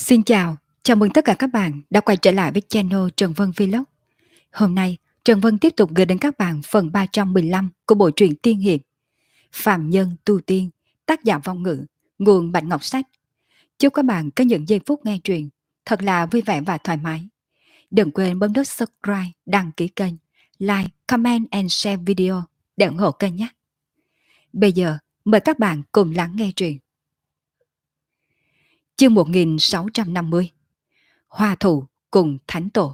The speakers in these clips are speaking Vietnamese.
Xin chào, chào mừng tất cả các bạn đã quay trở lại với channel Trần Vân Vlog. Hôm nay, Trần Vân tiếp tục gửi đến các bạn phần 315 của bộ truyện Tiên Hiệp Phàm Nhân Tu Tiên, tác giả Vong Ngữ, nguồn Bạch Ngọc Sách. Chúc các bạn có những giây phút nghe truyện thật là vui vẻ và thoải mái. Đừng quên bấm nút subscribe, đăng ký kênh, like, comment and share video để ủng hộ kênh nhé. Bây giờ, mời các bạn cùng lắng nghe truyện. Chương 1650 Hoa Thụ cùng Thánh Tổ.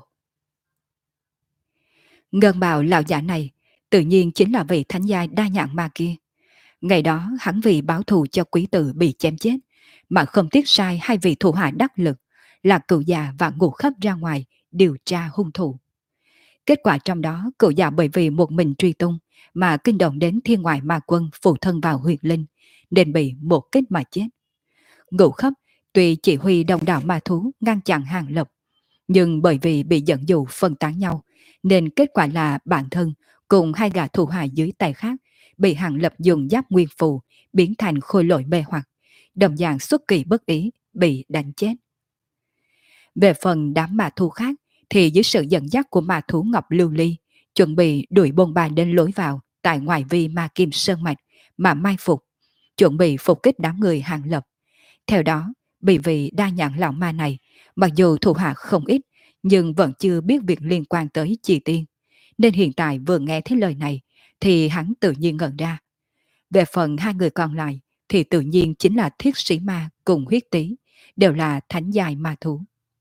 Ngân bào lão giả này tự nhiên chính là vị thánh giai đa nhãn ma kia. Ngày đó hắn vì báo thù cho quý tử bị chém chết mà không tiếc sai hai vị thủ hạ đắc lực là cựu già và ngũ khắp ra ngoài điều tra hung thủ. Kết quả trong đó cựu già bởi vì một mình truy tung mà kinh động đến thiên ngoại ma quân phụ thân vào huyệt linh nên bị một kích mà chết. Ngũ khắp tuy chỉ huy đồng đảo ma thú ngăn chặn Hàng Lập, nhưng bởi vì bị dẫn dụ phân tán nhau nên kết quả là bản thân cùng hai gã thủ hạ dưới tay khác bị Hàng Lập dùng giáp nguyên phù biến thành khôi lỗi mê hoặc, đồng dạng xuất kỳ bất ý bị đánh chết. Về phần đám ma thú khác thì dưới sự dẫn dắt của ma thú Ngọc Lưu Ly chuẩn bị đuổi bôn ba đến lối vào tại ngoại vi ma kim sơn mạch mà mai phục, chuẩn bị phục kích đám người Hàng Lập. Theo đó, bị vị đa nhãn lão ma này, mặc dù thủ hạ không ít, nhưng vẫn chưa biết việc liên quan tới Chi Tiên. Nên hiện tại vừa nghe thấy lời này, thì hắn tự nhiên ngẩn ra. Về phần hai người còn lại, thì tự nhiên chính là Thiết Sĩ Ma cùng Huyết Tý, đều là thánh giai ma thú.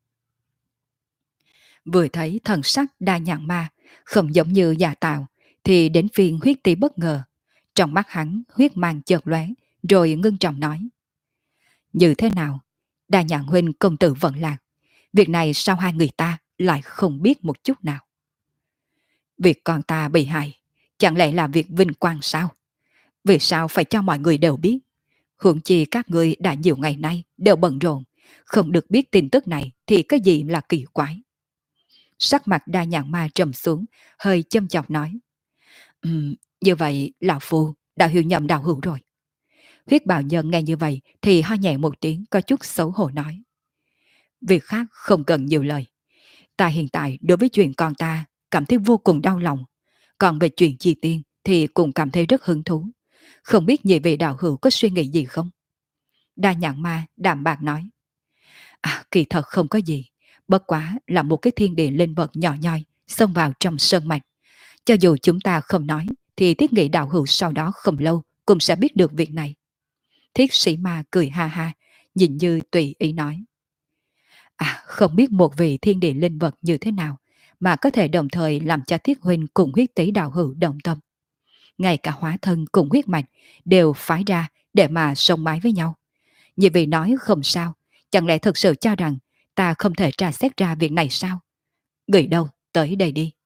Vừa thấy thần sắc đa nhãn ma, không giống như giả tạo, thì đến phiên Huyết Tý bất ngờ. Trong mắt hắn huyết mang chợt lóe, rồi ngưng trọng nói. Như thế nào? Đa nhãn huynh công tử vận lạc. Việc này sao hai người ta lại không biết một chút nào? Việc con ta bị hại, chẳng lẽ là việc vinh quang sao? Vì sao phải cho mọi người đều biết? Huống chi các người đã nhiều ngày nay đều bận rộn, không được biết tin tức này thì cái gì là kỳ quái? Sắc mặt đa nhãn ma trầm xuống, hơi châm chọc nói. Như vậy lão phu đã hiểu nhầm đạo hữu rồi. Huyết bào nhân nghe như vậy thì ho nhẹ một tiếng có chút xấu hổ nói. Việc khác không cần nhiều lời. Ta hiện tại đối với chuyện con ta cảm thấy vô cùng đau lòng. Còn về chuyện Chi Tiên thì cũng cảm thấy rất hứng thú. Không biết nhị vị đạo hữu có suy nghĩ gì không? Đa nhãn ma đạm bạc nói. Kỳ thật không có gì. Bất quá là một cái thiên địa linh vật nhỏ nhoi xông vào trong sơn mạch. Cho dù chúng ta không nói thì thiết nghĩ đạo hữu sau đó không lâu cũng sẽ biết được việc này. Thiết sĩ ma cười ha ha, nhìn như tùy ý nói. Không biết một vị thiên địa linh vật như thế nào mà có thể đồng thời làm cho Thiết huynh cùng Huyết Tý đạo hữu đồng tâm. Ngay cả hóa thân cùng huyết mạch đều phái ra để mà sống mái với nhau. Như vị nói không sao, chẳng lẽ thực sự cho rằng ta không thể tra xét ra việc này sao? Người đâu, tới đây đi.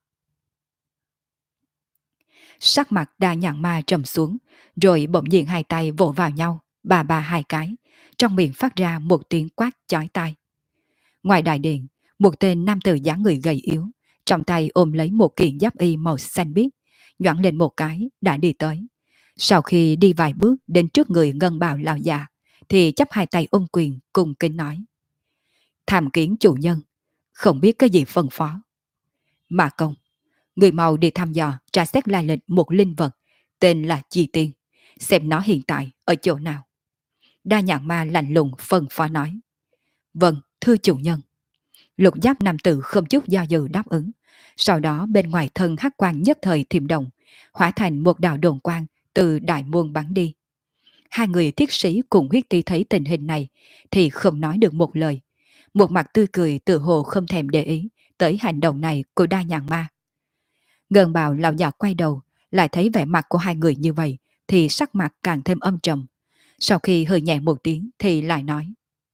Sắc mặt đa nhãn ma trầm xuống, rồi bỗng nhiên hai tay vỗ vào nhau, bà hai cái, trong miệng phát ra một tiếng quát chói tai. Ngoài đại điện, một tên nam tử dáng người gầy yếu, trong tay ôm lấy một kiện giáp y màu xanh biếc, nhoảng lên một cái đã đi tới. Sau khi đi vài bước đến trước người ngân bào lão già, thì chắp hai tay ôm quyền cùng kính nói. Tham kiến chủ nhân, không biết cái gì phân phó. Mà công, người mau đi thăm dò tra xét lai lịch một linh vật, tên là Chi Tiên, xem nó hiện tại ở chỗ nào. Đa nhãn ma lạnh lùng phân phó nói. Vâng, thưa chủ nhân. Lục giáp nam tử không chút do dự đáp ứng. Sau đó bên ngoài thân hắc quang nhất thời thiểm động, hóa thành một đạo đồn quang từ đại môn bắn đi. Hai người thiết sĩ cùng Huyết Tý thấy tình hình này thì không nói được một lời. Một mặt tươi cười tự hồ không thèm để ý tới hành động này của đa nhãn ma. Ngân bào lão già quay đầu, lại thấy vẻ mặt của hai người như vậy thì sắc mặt càng thêm âm trầm. Sau khi hơi nhẹ một tiếng thì lại nói.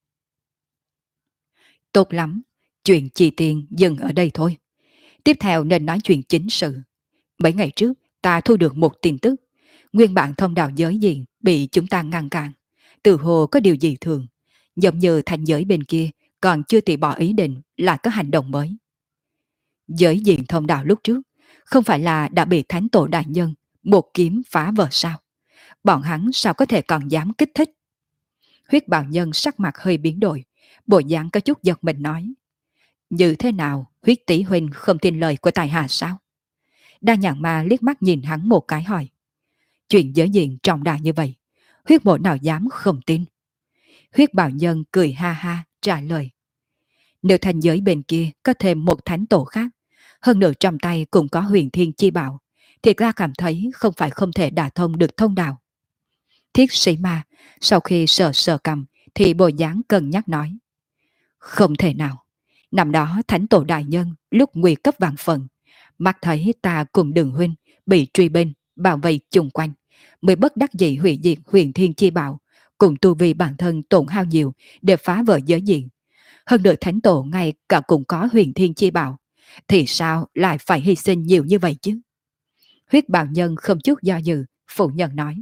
Tốt lắm, chuyện Chi Tiên dừng ở đây thôi. Tiếp theo nên nói chuyện chính sự. Mấy ngày trước, ta thu được một tin tức. Nguyên bản thông đạo giới diện bị chúng ta ngăn cản. Từ hồ có điều gì thường. Giống như thành giới bên kia còn chưa từ bỏ ý định là có hành động mới. Giới diện thông đạo lúc trước không phải là đã bị thánh tổ đại nhân một kiếm phá vỡ sao? Bọn hắn sao có thể còn dám kích thích? Huyết bào nhân sắc mặt hơi biến đổi, Bộ dáng có chút giật mình nói. Như thế nào, huyết tỷ huynh không tin lời của tài hạ sao? Đa nhạc ma liếc mắt nhìn hắn một cái hỏi. Chuyện giới diện trọng đại như vậy, huyết mộ nào dám không tin? Huyết bảo nhân cười ha ha trả lời. Nếu thành giới bên kia có thêm một thánh tổ khác, hơn nữa trong tay cũng có huyền thiên chi bảo, thì ta cảm thấy không phải không thể đả thông được thông đạo. Thiết sĩ ma, sau khi sờ sờ cầm, thì bồi dáng cân nhắc nói. Không thể nào. Năm đó thánh tổ đại nhân lúc nguy cấp vạn phần, mắt thấy ta cùng đường huynh bị truy bên, bảo vệ chung quanh, mới bất đắc dĩ hủy diệt huyền thiên chi bảo, cùng tu vi bản thân tổn hao nhiều để phá vỡ giới diện. Hơn nữa thánh tổ ngay cả cũng có huyền thiên chi bảo, thì sao lại phải hy sinh nhiều như vậy chứ? Huyết bào nhân không chút do dự, phủ nhận nói.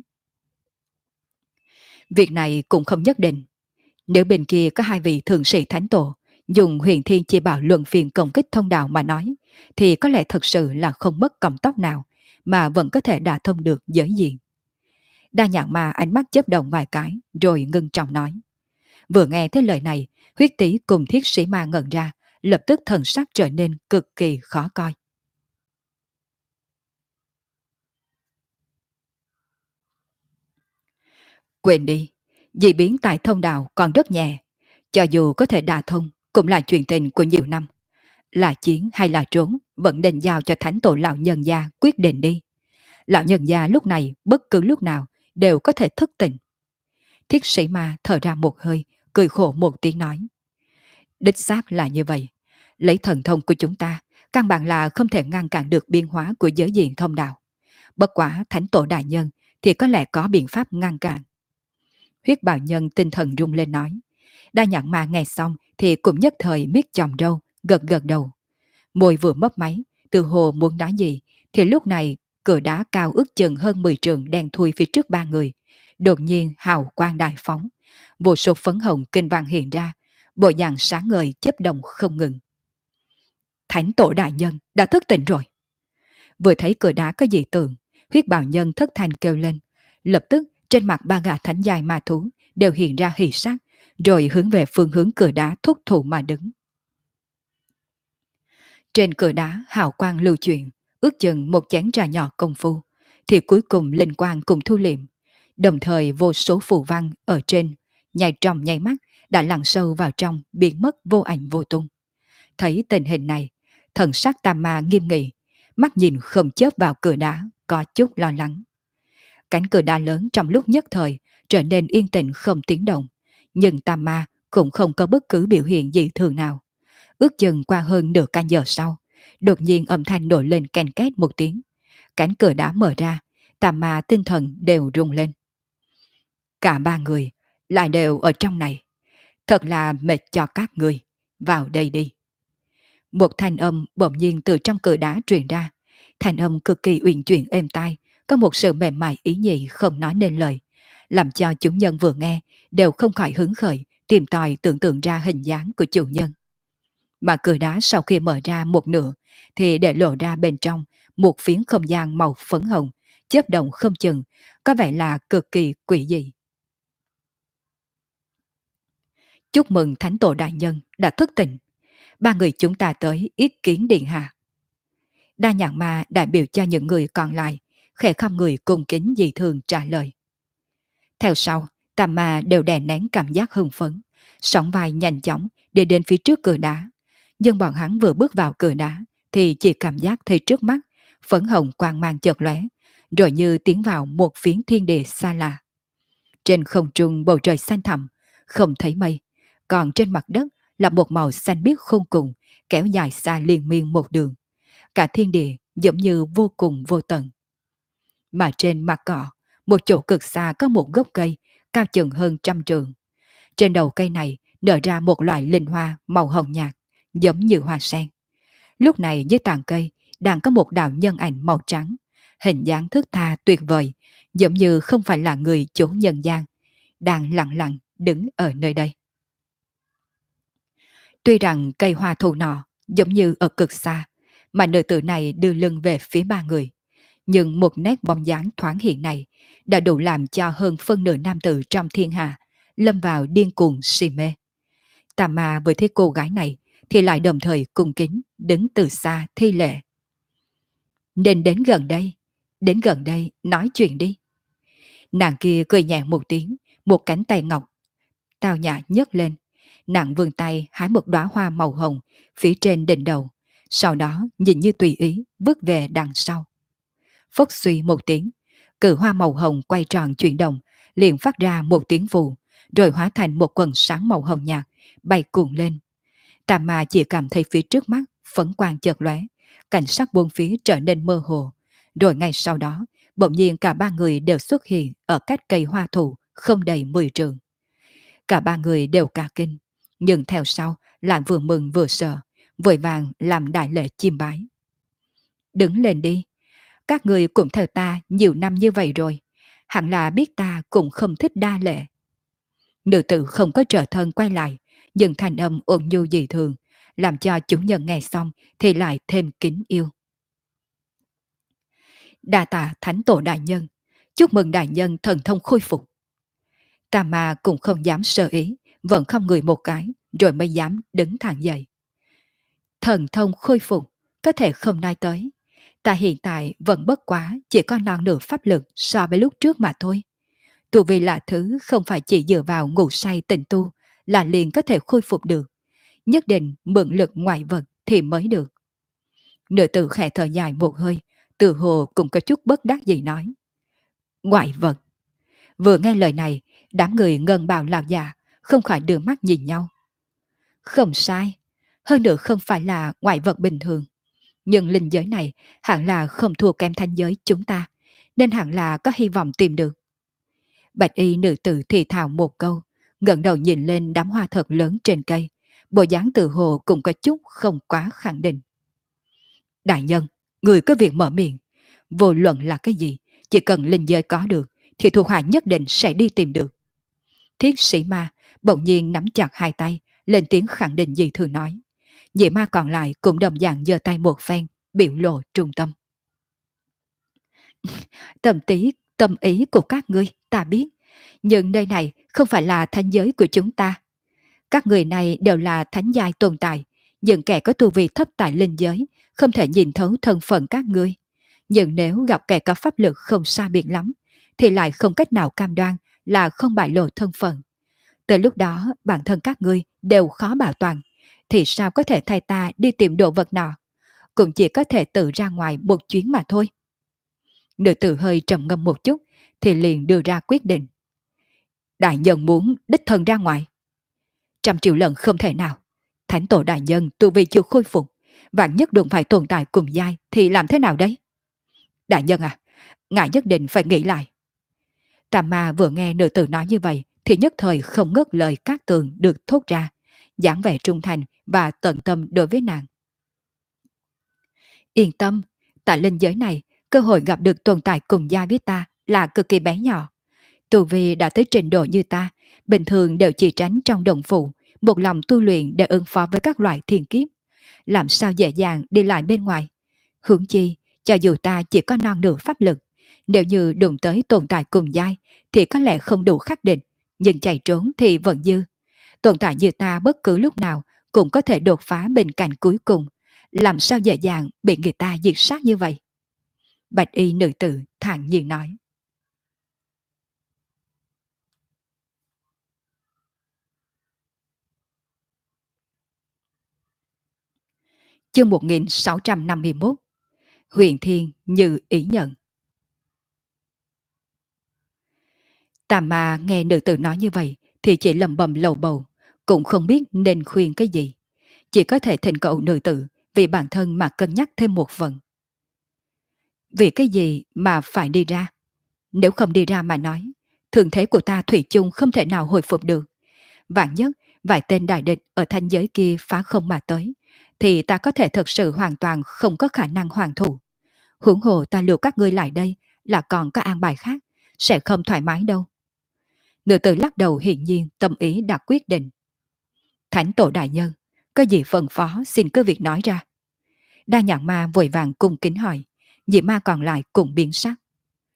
Việc này cũng không nhất định. Nếu bên kia có hai vị thượng sĩ thánh tổ dùng huyền thiên chi bảo luận phiền công kích thông đạo mà nói, thì có lẽ thật sự là không mất cọng tóc nào mà vẫn có thể đả thông được giới diện. Đa nhạc ma ánh mắt chớp động vài cái rồi ngưng trọng nói. Vừa nghe thấy lời này, huyết tỷ cùng thiết sĩ ma ngẩn ra, lập tức thần sắc trở nên cực kỳ khó coi. Quên đi, dị biến tại thông đạo còn rất nhẹ, cho dù có thể đả thông cũng là chuyện tình của nhiều năm. Là chiến hay là trốn vẫn nên giao cho thánh tổ lão nhân gia quyết định đi. Lão nhân gia lúc này bất cứ lúc nào đều có thể thức tỉnh. Thiết sĩ ma thở ra một hơi, cười khổ một tiếng nói. Đích xác là như vậy. Lấy thần thông của chúng ta, căn bản là không thể ngăn cản được biến hóa của giới diện thông đạo. Bất quả thánh tổ đại nhân thì có lẽ có biện pháp ngăn cản. Huyết bào nhân tinh thần rung lên nói. Đa nhãn ma nghe xong thì cũng nhất thời miết chòm râu, gật gật đầu. Môi vừa mấp máy, từ hồ muốn nói gì, thì lúc này cửa đá cao ước chừng hơn 10 trượng đen thui phía trước ba người. Đột nhiên hào quang đại phóng, vô số phấn hồng kinh vàng hiện ra, bộ dạng sáng ngời chớp động không ngừng. Thánh tổ đại nhân đã thức tỉnh rồi. Vừa thấy cửa đá có dị tượng, huyết bào nhân thất thanh kêu lên. Lập tức trên mặt ba gã thánh dài ma thú đều hiện ra hỉ sắc, rồi hướng về phương hướng cửa đá thúc thủ mà đứng. Trên cửa đá hào quang lưu chuyển, ước chừng một chén trà nhỏ công phu, thì cuối cùng linh quang cùng thu liệm. Đồng thời vô số phù văn ở trên, nhảy trong nháy mắt, đã lặn sâu vào trong, biến mất vô ảnh vô tung. Thấy tình hình này, thần sắc Tam Ma nghiêm nghị, mắt nhìn không chớp vào cửa đá, có chút lo lắng. Cánh cửa đá lớn trong lúc nhất thời trở nên yên tĩnh không tiếng động, nhưng Tam Ma cũng không có bất cứ biểu hiện gì thường nào. Ước chừng qua hơn nửa canh giờ sau, đột nhiên âm thanh nổi lên ken két một tiếng. Cánh cửa đá mở ra, Tam Ma tinh thần đều rung lên. Cả ba người lại đều ở trong này. Thật là mệt cho các người. Vào đây đi. Một thanh âm bỗng nhiên từ trong cửa đá truyền ra. Thanh âm cực kỳ uyển chuyển êm tai, có một sự mềm mại ý nhị không nói nên lời, làm cho chúng nhân vừa nghe đều không khỏi hứng khởi, tìm tòi tưởng tượng ra hình dáng của chủ nhân. Mà cửa đá sau khi mở ra một nửa thì để lộ ra bên trong một phiến không gian màu phấn hồng, chớp động không chừng, có vẻ là cực kỳ quỷ dị. Chúc mừng Thánh Tổ Đại Nhân đã thức tỉnh. Ba người chúng ta tới ý kiến điện hạ. Đa nhạc ma đại biểu cho những người còn lại, khẽ không người cung kính dị thường trả lời. Theo sau, Tam Ma đều đè nén cảm giác hưng phấn, sóng vai nhanh chóng để đến phía trước cửa đá. Nhưng bọn hắn vừa bước vào cửa đá thì chỉ cảm giác thấy trước mắt phấn hồng quang mang chợt lóe, rồi như tiến vào một phiến thiên địa xa lạ. Trên không trung bầu trời xanh thẳm, không thấy mây, còn trên mặt đất là một màu xanh biếc khôn cùng, kéo dài xa liên miên một đường. Cả thiên địa giống như vô cùng vô tận. Mà trên mặt cỏ, một chỗ cực xa có một gốc cây, cao chừng hơn 100 trượng. Trên đầu cây này nở ra một loại linh hoa màu hồng nhạt, giống như hoa sen. Lúc này dưới tàn cây đang có một đạo nhân ảnh màu trắng, hình dáng thướt tha tuyệt vời, giống như không phải là người chủ nhân gian, đang lặng lặng đứng ở nơi đây. Tuy rằng cây hoa thù nọ giống như ở cực xa, mà nữ tử này đưa lưng về phía ba người, nhưng một nét bóng dáng thoáng hiện này đã đủ làm cho hơn phân nửa nam tử trong thiên hạ lâm vào điên cuồng si mê. Tà ma vừa thấy cô gái này thì lại đồng thời cung kính đứng từ xa thi lễ. Nên đến gần đây nói chuyện đi. Nàng kia cười nhẹ một tiếng, một cánh tay ngọc tao nhã nhấc lên. Nàng vươn tay hái một đóa hoa màu hồng phía trên đỉnh đầu, sau đó nhìn như tùy ý bước về đằng sau. Phốc suy một tiếng, cự hoa màu hồng quay tròn chuyển động, liền phát ra một tiếng vù, rồi hóa thành một quần sáng màu hồng nhạt, bay cuộn lên. Tà ma chỉ cảm thấy phía trước mắt phấn quang chợt lóe, cảnh sắc bốn phía trở nên mơ hồ. Rồi ngay sau đó, bỗng nhiên cả ba người đều xuất hiện ở cách cây hoa thụ không đầy 10 trượng. Cả ba người đều cả kinh, nhưng theo sau lại vừa mừng vừa sợ, vội vàng làm đại lễ chiêm bái. Đứng lên đi, các người cũng theo ta nhiều năm như vậy rồi, hẳn là biết ta cũng không thích đa lễ. Nữ tử không có trở thân quay lại, nhưng thanh âm ôn nhu dị thường, làm cho chúng nhân nghe xong thì lại thêm kính yêu. Đa tạ thánh tổ đại nhân, chúc mừng đại nhân thần thông khôi phục. Tà ma cũng không dám sơ ý, vẫn không người một cái, rồi mới dám đứng thẳng dậy. Thần thông khôi phục, có thể không nói tới. Ta hiện tại vẫn bất quá chỉ có non nửa pháp lực so với lúc trước mà thôi. Tu vi là thứ không phải chỉ dựa vào ngủ say tịnh tu là liền có thể khôi phục được. Nhất định mượn lực ngoại vật thì mới được. Nữ tử khẽ thở dài một hơi, từ hồ cũng có chút bất đắc dĩ nói. Ngoại vật. Vừa nghe lời này, đám người ngân bào lão già không khỏi đưa mắt nhìn nhau. Không sai, hơn nữa không phải là ngoại vật bình thường. Nhưng linh giới này hẳn là không thua kém thanh giới chúng ta, nên hẳn là có hy vọng tìm được. Bạch y nữ tử thì thào một câu, ngẩng đầu nhìn lên đám hoa thật lớn trên cây, bộ dáng tự hồ cũng có chút không quá khẳng định. Đại nhân, người có việc mở miệng, vô luận là cái gì, chỉ cần linh giới có được, thì thuộc hạ nhất định sẽ đi tìm được. Thiết sĩ ma bỗng nhiên nắm chặt hai tay, lên tiếng khẳng định gì thường nói. Dị ma còn lại cũng đồng dạng giơ tay một phen, biểu lộ trung tâm. Tâm ý của các ngươi, ta biết. Nhưng nơi này không phải là thánh giới của chúng ta. Các người này đều là thánh giai tồn tại, nhưng kẻ có tu vi thấp tại linh giới, không thể nhìn thấu thân phận các ngươi. Nhưng nếu gặp kẻ có pháp lực không xa biệt lắm, thì lại không cách nào cam đoan là không bại lộ thân phận. Tới lúc đó bản thân các ngươi đều khó bảo toàn, thì sao có thể thay ta đi tìm đồ vật nọ? Cũng chỉ có thể tự ra ngoài một chuyến mà thôi. Nữ tử hơi trầm ngâm một chút, thì liền đưa ra quyết định. Đại nhân muốn đích thân ra ngoài. 100 triệu lần không thể nào. Thánh tổ đại nhân tu vi chưa khôi phục, vạn nhất đụng phải tồn tại cùng giai thì làm thế nào đấy? Đại nhân à, ngài nhất định phải nghĩ lại. Tà ma vừa nghe nữ tử nói như vậy thì nhất thời không ngớt lời các tường được thốt ra, dáng vẻ trung thành và tận tâm đối với nàng. Yên tâm, tại linh giới này, cơ hội gặp được tồn tại cùng giai với ta là cực kỳ bé nhỏ. Tu vi đã tới trình độ như ta, bình thường đều chỉ tránh trong đồng phụ, một lòng tu luyện để ứng phó với các loại thiên kiếp. Làm sao dễ dàng đi lại bên ngoài? Huống chi, cho dù ta chỉ có non nửa pháp lực, nếu như đụng tới tồn tại cùng giai thì có lẽ không đủ khắc định, nhưng chạy trốn thì vẫn dư. Tồn tại như ta bất cứ lúc nào cũng có thể đột phá bên cạnh cuối cùng, làm sao dễ dàng bị người ta diệt sát như vậy? Bạch y nữ tử thản nhiên nói. Chương 1651. Huyền Thiên như ý nhận. Tà ma nghe nữ tử nói như vậy thì chỉ lầm bầm lầu bầu, cũng không biết nên khuyên cái gì. Chỉ có thể thỉnh cầu nữ tử vì bản thân mà cân nhắc thêm một phần. Vì cái gì mà phải đi ra? Nếu không đi ra mà nói, thương thế của ta thủy chung không thể nào hồi phục được. Vạn nhất, vài tên đại địch ở thanh giới kia phá không mà tới, thì ta có thể thật sự hoàn toàn không có khả năng hoàn thủ. Huống hồ ta lưu các ngươi lại đây là còn có an bài khác, sẽ không thoải mái đâu. Nữ tử lắc đầu hiển nhiên tâm ý đã quyết định. Thánh tổ đại nhân, có gì phân phó xin cứ việc nói ra. Đa nhạc ma vội vàng cung kính hỏi, dị ma còn lại cũng biến sắc.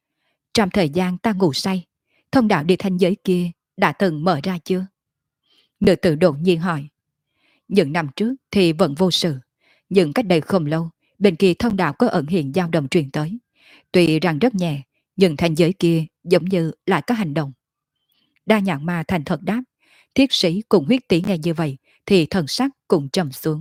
Trong thời gian ta ngủ say, thông đạo đi thanh giới kia đã từng mở ra chưa? Nữ tử đột nhiên hỏi. Những năm trước thì vẫn vô sự, nhưng cách đây không lâu, bên kia thông đạo có ẩn hiện dao động truyền tới. Tuy rằng rất nhẹ, nhưng thành giới kia giống như lại có hành động. Đa Nhãn Ma thành thật đáp, thiết sĩ cùng huyết tỷ nghe như vậy, thì thần sắc cũng trầm xuống.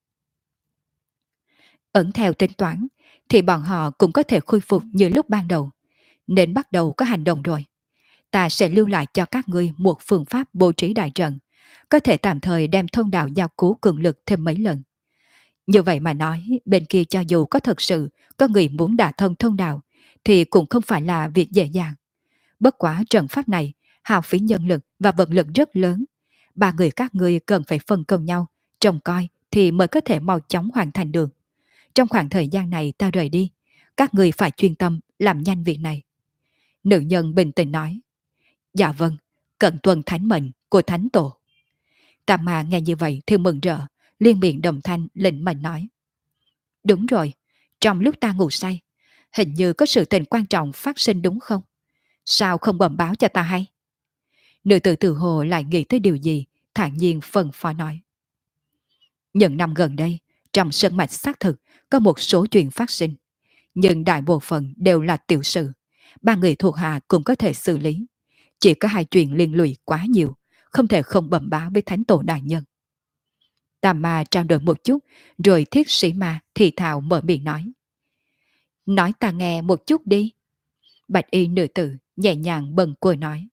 Ẩn theo tính toán, thì bọn họ cũng có thể khôi phục như lúc ban đầu, nên bắt đầu có hành động rồi. Ta sẽ lưu lại cho các ngươi một phương pháp bố trí đại trận, có thể tạm thời đem thông đạo giao cứu cường lực thêm mấy lần. Như vậy mà nói, bên kia cho dù có thật sự có người muốn đả thông thông đạo, thì cũng không phải là việc dễ dàng. Bất quá trận pháp này, hao phí nhân lực và vật lực rất lớn. Ba người các ngươi cần phải phân công nhau, trông coi thì mới có thể mau chóng hoàn thành được. Trong khoảng thời gian này ta rời đi, các người phải chuyên tâm làm nhanh việc này. Nữ nhân bình tĩnh nói. Dạ vâng, cận tuân thánh mệnh của thánh tổ. Tà Ma nghe như vậy thì mừng rỡ, liên miệng đồng thanh lệnh mệnh nói. Đúng rồi, trong lúc ta ngủ say, hình như có sự tình quan trọng phát sinh đúng không? Sao không bẩm báo cho ta hay? Nữ tử tự hồ lại nghĩ tới điều gì, thản nhiên phân phó nói. Những năm gần đây, trong sân mạch xác thực có một số chuyện phát sinh, nhưng đại bộ phận đều là tiểu sự. Ba người thuộc hạ cũng có thể xử lý. Chỉ có hai chuyện liên lụy quá nhiều, không thể không bẩm báo với thánh tổ đại nhân. Tà Ma trao đổi một chút, rồi thiết sĩ ma thì thào mở miệng nói. Nói ta nghe một chút đi. Bạch y nữ tử nhẹ nhàng bần côi nói.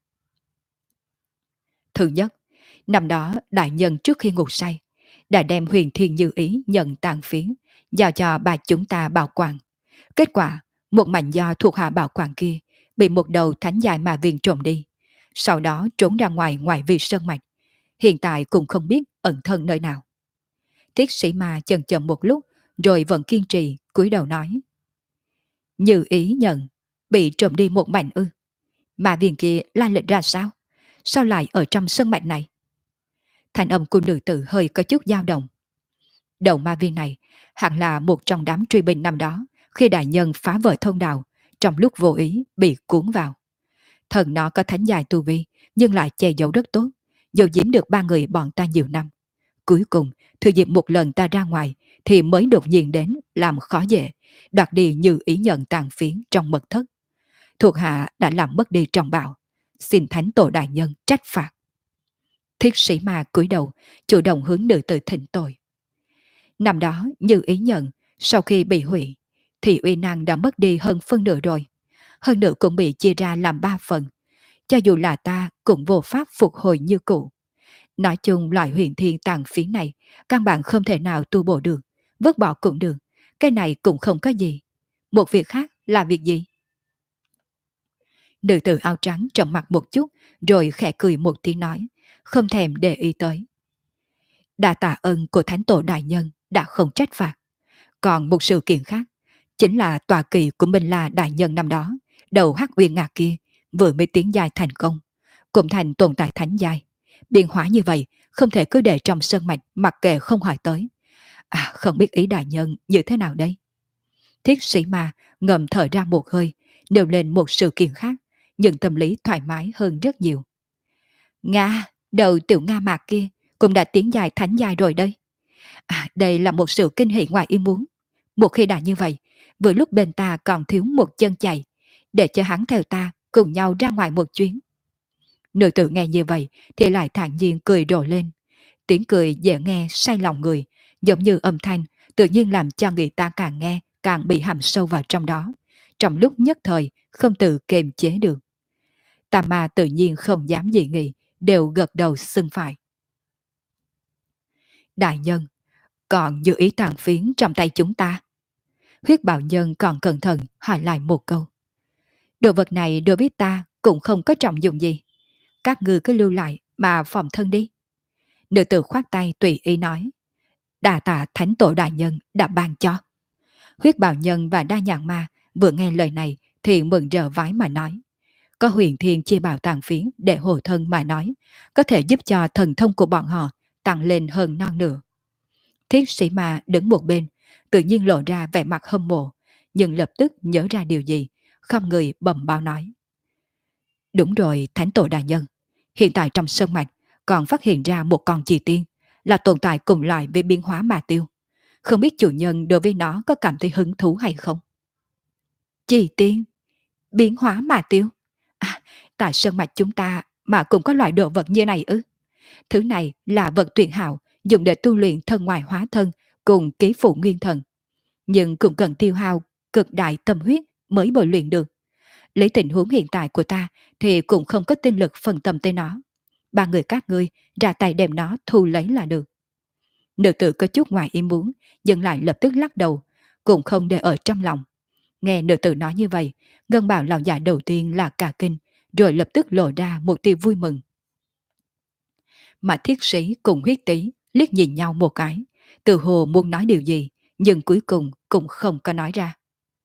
Thứ nhất, năm đó đại nhân trước khi ngủ say, đã đem huyền thiên như ý nhận tàn phiến, giao cho bà chúng ta bảo quản. Kết quả, một mảnh do thuộc hạ bảo quản kia bị một đầu thánh dài mà viên trộm đi. Sau đó trốn ra ngoài ngoại vi sơn mạch. Hiện tại cũng không biết ẩn thân nơi nào. Thiết sĩ ma chần chừ một lúc, rồi vẫn kiên trì, cúi đầu nói. Như ý nhận, bị trộm đi một mảnh ư. Mà viên kia la lịch ra sao? Sao lại ở trong sơn mạch này? Thành âm của nữ tử hơi có chút dao động. Đầu ma viên này hẳn là một trong đám truy binh năm đó, khi đại nhân phá vỡ thông đạo, trong lúc vô ý bị cuốn vào. Thần nó có thánh dài tu vi, nhưng lại che giấu rất tốt, giấu giếm được ba người bọn ta nhiều năm. Cuối cùng, thừa dịp một lần ta ra ngoài, thì mới đột nhiên đến làm khó dễ, đoạt đi Như ý nhận tàn phiến trong mật thất. Thuộc hạ đã làm mất đi trọng bảo, xin thánh tổ đại nhân trách phạt. Thiết sĩ ma cúi đầu, chủ động hướng nữ tử thỉnh tội. Năm đó, Như ý nhận, sau khi bị hủy, thì uy năng đã mất đi hơn phân nửa rồi. Hơn nữa cũng bị chia ra làm 3 phần. Cho dù là ta cũng vô pháp phục hồi như cũ. Nói chung loại huyền thiên tàn phiến này, căn bản không thể nào tu bổ được, vứt bỏ cũng được. Cái này cũng không có gì. Một việc khác là việc gì? Nữ tử áo trắng trầm mặt một chút, rồi khẽ cười một tiếng nói, không thèm để ý tới. Đa tạ ơn của thánh tổ đại nhân đã không trách phạt. Còn một sự kiện khác, chính là tòa kỳ của Minh La đại nhân năm đó, đầu hắc uyên ngạc kia, vừa mới tiến giai thành công, cũng thành tồn tại thánh giai. Biến hóa như vậy, không thể cứ để trong sơn mạch mặc kệ không hỏi tới. À, không biết ý đại nhân như thế nào đây? Thiết sĩ ma ngầm thở ra một hơi, nêu lên một sự kiện khác, nhưng tâm lý thoải mái hơn rất nhiều. Nga, đầu tiểu Nga mạc kia, cũng đã tiến dài thánh giai rồi đây. À, đây là một sự kinh hỉ ngoài ý muốn. Một khi đã như vậy, vừa lúc bên ta còn thiếu một chân chạy, để cho hắn theo ta cùng nhau ra ngoài một chuyến. Nữ tử nghe như vậy thì lại thản nhiên cười rộ lên. Tiếng cười dễ nghe say lòng người, giống như âm thanh tự nhiên làm cho người ta càng nghe càng bị hàm sâu vào trong đó. Trong lúc nhất thời không tự kiềm chế được. Tà Ma tự nhiên không dám dị nghị, đều gật đầu xưng phải. Đại nhân, còn giữ ý tàn phiến trong tay chúng ta. Huyết bào nhân còn cẩn thận hỏi lại một câu. Đồ vật này đối với ta cũng không có trọng dụng gì. Các ngươi cứ lưu lại mà phòng thân đi. Nữ tử khoát tay tùy ý nói. Đà tạ thánh tổ đại nhân đã ban cho. Huyết bào nhân và đa nhãn ma vừa nghe lời này thì mừng rỡ vái mà nói. Có huyền thiên chia bảo tàn phiến để hộ thân mà nói, có thể giúp cho thần thông của bọn họ tăng lên hơn non nửa. Thiết sĩ ma đứng một bên, tự nhiên lộ ra vẻ mặt hâm mộ, nhưng lập tức nhớ ra điều gì, không người bẩm báo nói. Đúng rồi, thánh tổ đại nhân, hiện tại trong sơn mạch còn phát hiện ra một con chì tiên, là tồn tại cùng loại với biến hóa ma tiêu. Không biết chủ nhân đối với nó có cảm thấy hứng thú hay không? Chì tiên, biến hóa ma tiêu. À, tại sơn mạch chúng ta mà cũng có loại đồ vật như này ư? Thứ này là vật tuyệt hảo, dùng để tu luyện thân ngoài hóa thân cùng ký phụ nguyên thần. Nhưng cũng cần tiêu hao cực đại tâm huyết mới bồi luyện được. Lấy tình huống hiện tại của ta thì cũng không có tinh lực phân tâm tới nó. Ba người các ngươi ra tay đem nó thu lấy là được. Nữ tử có chút ngoài ý muốn, nhưng lại lập tức lắc đầu, cũng không để ở trong lòng. Nghe nữ tử nói như vậy, Ngân Bảo lão già đầu tiên là cả kinh, rồi lập tức lộ ra một tia vui mừng. Mà thiết sĩ cùng huyết tý liếc nhìn nhau một cái, từ hồ muốn nói điều gì, nhưng cuối cùng cũng không có nói ra.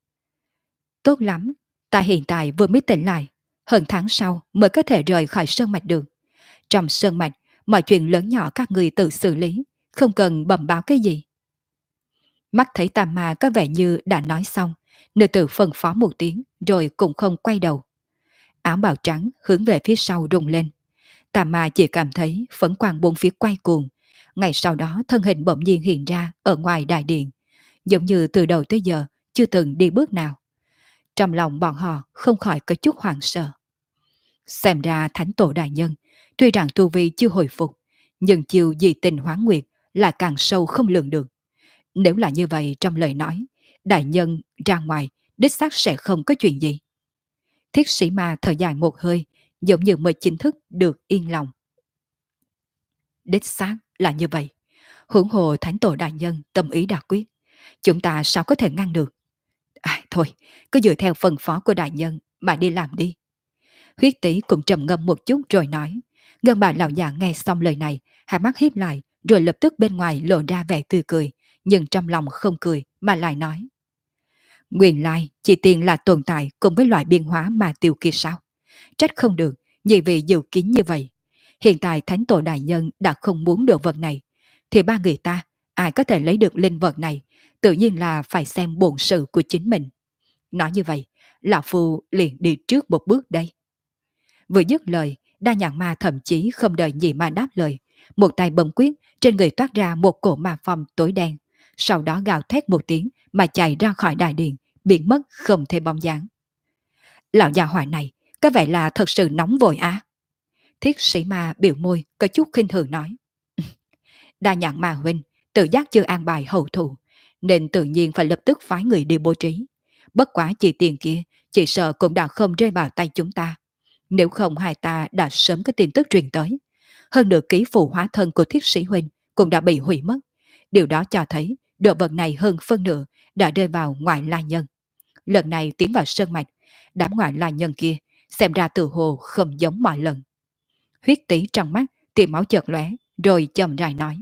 Tốt lắm, ta hiện tại vừa mới tỉnh lại, hơn tháng sau mới có thể rời khỏi sơn mạch được. Trong sơn mạch, mọi chuyện lớn nhỏ các người tự xử lý, không cần bẩm báo cái gì. Mắt thấy tà ma có vẻ như đã nói xong, nữ tử phân phó một tiếng rồi cũng không quay đầu. Áo bào trắng hướng về phía sau rung lên. Tà ma chỉ cảm thấy phấn quang bốn phía quay cuồng. Ngày sau đó thân hình bỗng nhiên hiện ra ở ngoài đại điện, giống như từ đầu tới giờ chưa từng đi bước nào. Trong lòng bọn họ không khỏi có chút hoảng sợ. Xem ra thánh tổ đại nhân, tuy rằng tu vi chưa hồi phục, nhưng chiều dị tình hoán nguyệt là càng sâu không lường được. Nếu là như vậy trong lời nói, đại nhân ra ngoài đích xác sẽ không có chuyện gì. Thiết sĩ ma thở dài một hơi, giống như mới chính thức được yên lòng. Đích xác là như vậy. Huống hồ thánh tổ đại nhân tâm ý đã quyết, chúng ta sao có thể ngăn được. À, thôi, cứ dựa theo phân phó của đại nhân mà đi làm đi. Huyết tỷ cũng trầm ngâm một chút rồi nói. Ngân bà lão già nghe xong lời này, hai mắt híp lại, rồi lập tức bên ngoài lộ ra vẻ tươi cười, nhưng trong lòng không cười mà lại nói. Nguyên lai chỉ tiền là tồn tại cùng với loại biên hóa mà tiêu kia sao? Trách không được, nhị vị dự kiến như vậy. Hiện tại thánh tổ đại nhân đã không muốn được vật này, thì ba người ta, ai có thể lấy được linh vật này, tự nhiên là phải xem bổn sự của chính mình. Nói như vậy, lão phu liền đi trước một bước đây. Vừa dứt lời, đa nhãn ma thậm chí không đợi nhị ma đáp lời. Một tay bấm quyết, trên người toát ra một cổ ma phong tối đen. Sau đó gào thét một tiếng mà chạy ra khỏi đại điện, biến mất không thể bóng dáng. Lão già hỏa này, có vẻ là thật sự nóng vội á. Thiết sĩ ma biểu môi, có chút khinh thường nói. Đa nhãn ma huynh, tự giác chưa an bài hậu thủ, nên tự nhiên phải lập tức phái người đi bố trí. Bất quá chỉ tiền kia, chỉ sợ cũng đã không rơi vào tay chúng ta. Nếu không hai ta đã sớm có tin tức truyền tới. Hơn nữa ký phụ hóa thân của thiết sĩ huynh cũng đã bị hủy mất. Điều đó cho thấy đồ vật này hơn phân nửa đã rơi vào ngoại la nhân. Lần này tiến vào sơn mạch, đám ngoại la nhân kia xem ra từ hồ không giống mọi lần. Huyết tí trong mắt tia máu chợt lóe, rồi chậm rãi nói.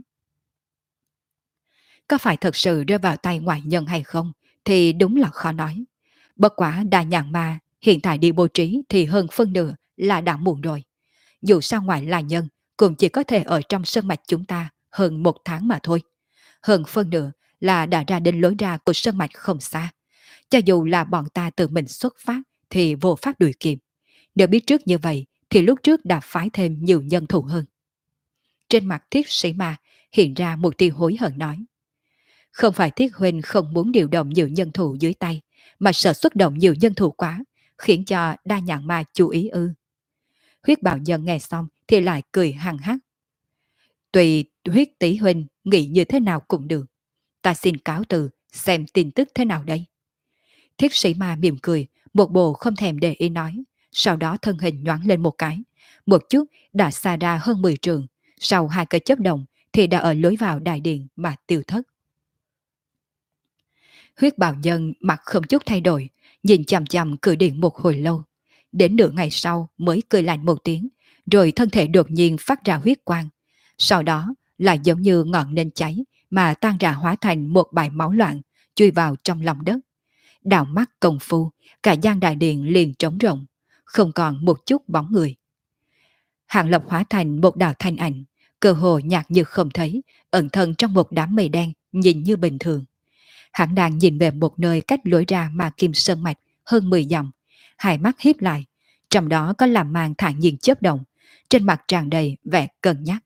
Có phải thật sự rơi vào tay ngoại nhân hay không thì đúng là khó nói. Bất quả đa nhãn ma hiện tại đi bố trí thì hơn phân nửa là đã muộn rồi. Dù sao ngoại là nhân cũng chỉ có thể ở trong sơn mạch chúng ta hơn một tháng mà thôi. Hơn phân nửa là đã ra đến lối ra của sơn mạch không xa. Cho dù là bọn ta tự mình xuất phát thì vô pháp đuổi kịp. Nếu biết trước như vậy thì lúc trước đã phái thêm nhiều nhân thủ hơn. Trên mặt thiết sĩ ma hiện ra một tia hối hận nói. Không phải thiết huynh không muốn điều động nhiều nhân thủ dưới tay, mà sợ xuất động nhiều nhân thủ quá, khiến cho đa nhãn ma chú ý ư. Huyết bào nhân nghe xong thì lại cười hằng hắc. Tùy huyết tỷ huynh nghĩ như thế nào cũng được. Ta xin cáo từ, xem tin tức thế nào đây. Thiết sĩ ma mỉm cười, một bộ không thèm để ý nói. Sau đó thân hình nhoáng lên một cái. Một chút đã xa ra hơn 10 trường. Sau hai cái chớp đồng thì đã ở lối vào đại điện mà tiêu thất. Huyết bào nhân mặt không chút thay đổi, nhìn chằm chằm cửa điện một hồi lâu. Đến nửa ngày sau mới cười lạnh một tiếng, rồi thân thể đột nhiên phát ra huyết quang. Sau đó lại giống như ngọn nến cháy mà tan ra hóa thành một bãi máu loạn, chui vào trong lòng đất. Đào mắt công phu, cả gian đại điện liền trống rộng, không còn một chút bóng người. Hàng Lập hóa thành một đạo thanh ảnh, cơ hồ nhạt như không thấy, ẩn thân trong một đám mây đen, nhìn như bình thường. Hắn đang nhìn về một nơi cách lối ra mà kim sơn mạch hơn 10 dặm, hai mắt híp lại, trong đó có làm màn thản nhiên chớp động, trên mặt tràn đầy vẻ cân nhắc.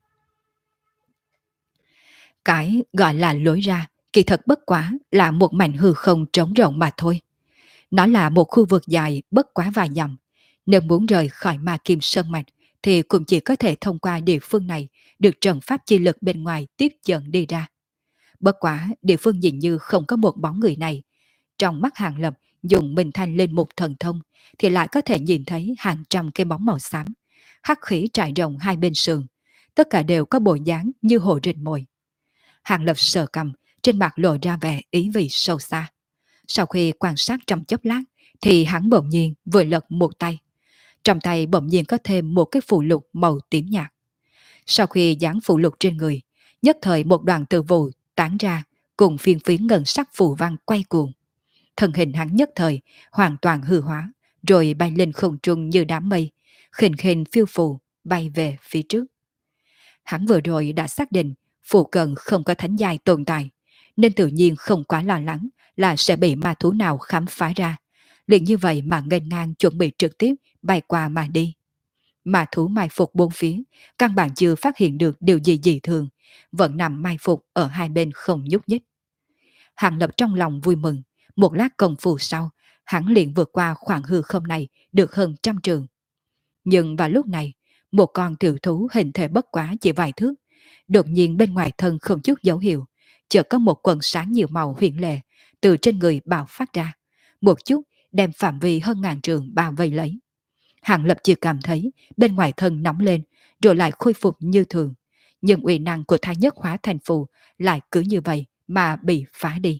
Cái gọi là lối ra, kỳ thật bất quá là một mảnh hư không trống rộng mà thôi. Nó là một khu vực dài bất quá vài dặm. Nếu muốn rời khỏi ma kim sơn mạch thì cũng chỉ có thể thông qua địa phương này được trận pháp chi lực bên ngoài tiếp dẫn đi ra. Bất quá địa phương nhìn như không có một bóng người này. Trong mắt Hàng Lập dùng Minh Thanh lên một thần thông thì lại có thể nhìn thấy hàng trăm cái bóng màu xám. Hắc khí trải rộng hai bên sườn. Tất cả đều có bộ dáng như hồ rình mồi. Hàng Lập sờ cầm, trên mặt lộ ra vẻ ý vị sâu xa. Sau khi quan sát trong chốc lát, thì hắn bỗng nhiên vừa lật một tay. Trong tay bỗng nhiên có thêm một cái phù lục màu tím nhạt. Sau khi dán phù lục trên người, nhất thời một đoàn từ vụ tán ra, cùng phiên phiến ngân sắc phù văn quay cuồng. Thân hình hắn nhất thời hoàn toàn hư hóa, rồi bay lên không trung như đám mây, khinh khinh phiêu phù bay về phía trước. Hắn vừa rồi đã xác định phụ cận không có thánh giai tồn tại, nên tự nhiên không quá lo lắng là sẽ bị ma thú nào khám phá ra. Liền như vậy mà nghênh ngang chuẩn bị trực tiếp bay qua mà đi. Ma thú mai phục bốn phía, căn bản chưa phát hiện được điều gì dị thường, vẫn nằm mai phục ở hai bên không nhúc nhích. Hàng Lập trong lòng vui mừng, một lát công phu sau, hắn liền vượt qua khoảng hư không này được hơn trăm trường. Nhưng vào lúc này, một con tiểu thú hình thể bất quá chỉ vài thước, đột nhiên bên ngoài thân không chút dấu hiệu, chợt có một quần sáng nhiều màu huyền lệ từ trên người bạo phát ra, một chút đem phạm vi hơn ngàn trường bao vây lấy. Hàng Lập chỉ cảm thấy bên ngoài thân nóng lên, rồi lại khôi phục như thường, nhưng uy năng của thái nhất hóa thành phù lại cứ như vậy mà bị phá đi.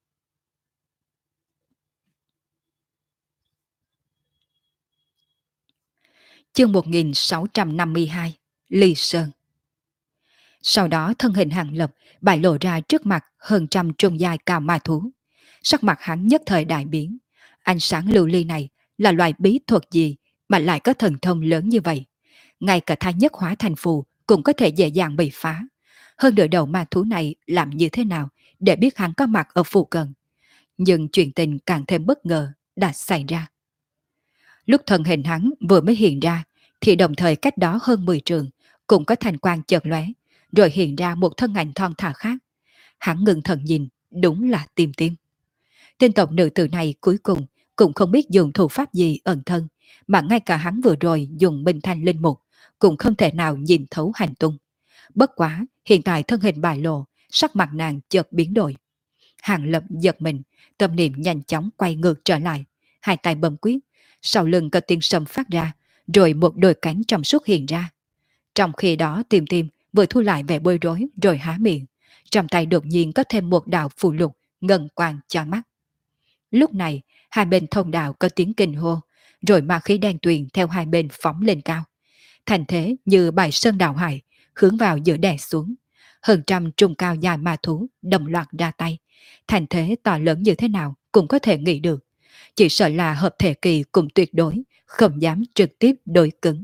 Chương 1652, Ly Sơn. Sau đó thân hình Hàng Lập bại lộ ra trước mặt hơn trăm trung giai cao ma thú. Sắc mặt hắn nhất thời đại biến. Ánh sáng lưu ly này là loại bí thuật gì mà lại có thần thông lớn như vậy? Ngay cả thái nhất hóa thành phù cũng có thể dễ dàng bị phá. Hơn nửa đầu ma thú này làm như thế nào để biết hắn có mặt ở phụ cận? Nhưng chuyện tình càng thêm bất ngờ đã xảy ra. Lúc thân hình hắn vừa mới hiện ra, thì đồng thời cách đó hơn 10 trường, cũng có thành quang chợt lóe, rồi hiện ra một thân ảnh thon thả khác. Hắn ngừng thần nhìn, đúng là Tim Tim. Tên tộc nữ tử này cuối cùng cũng không biết dùng thủ pháp gì ẩn thân, mà ngay cả hắn vừa rồi dùng Minh Thanh linh mục, cũng không thể nào nhìn thấu hành tung. Bất quá, hiện tại thân hình bại lộ, sắc mặt nàng chợt biến đổi. Hàng Lập giật mình, tâm niệm nhanh chóng quay ngược trở lại, hai tay bấm quyết, sau lưng có tiếng sầm phát ra, rồi một đôi cánh trong suốt hiện ra. Trong khi đó Tim Tim vừa thu lại vẻ bối rối rồi há miệng, trong tay đột nhiên có thêm một đạo phù lục ngân quang cho mắt. Lúc này, hai bên thông đạo có tiếng kinh hô, rồi ma khí đen tuyền theo hai bên phóng lên cao. Thành thế như bài sơn đảo hải, hướng vào giữa đè xuống. Hơn trăm trung cao dài ma thú đồng loạt ra tay. Thành thế to lớn như thế nào cũng có thể nghĩ được. Chỉ sợ là hợp thể kỳ cùng tuyệt đối, không dám trực tiếp đối cứng.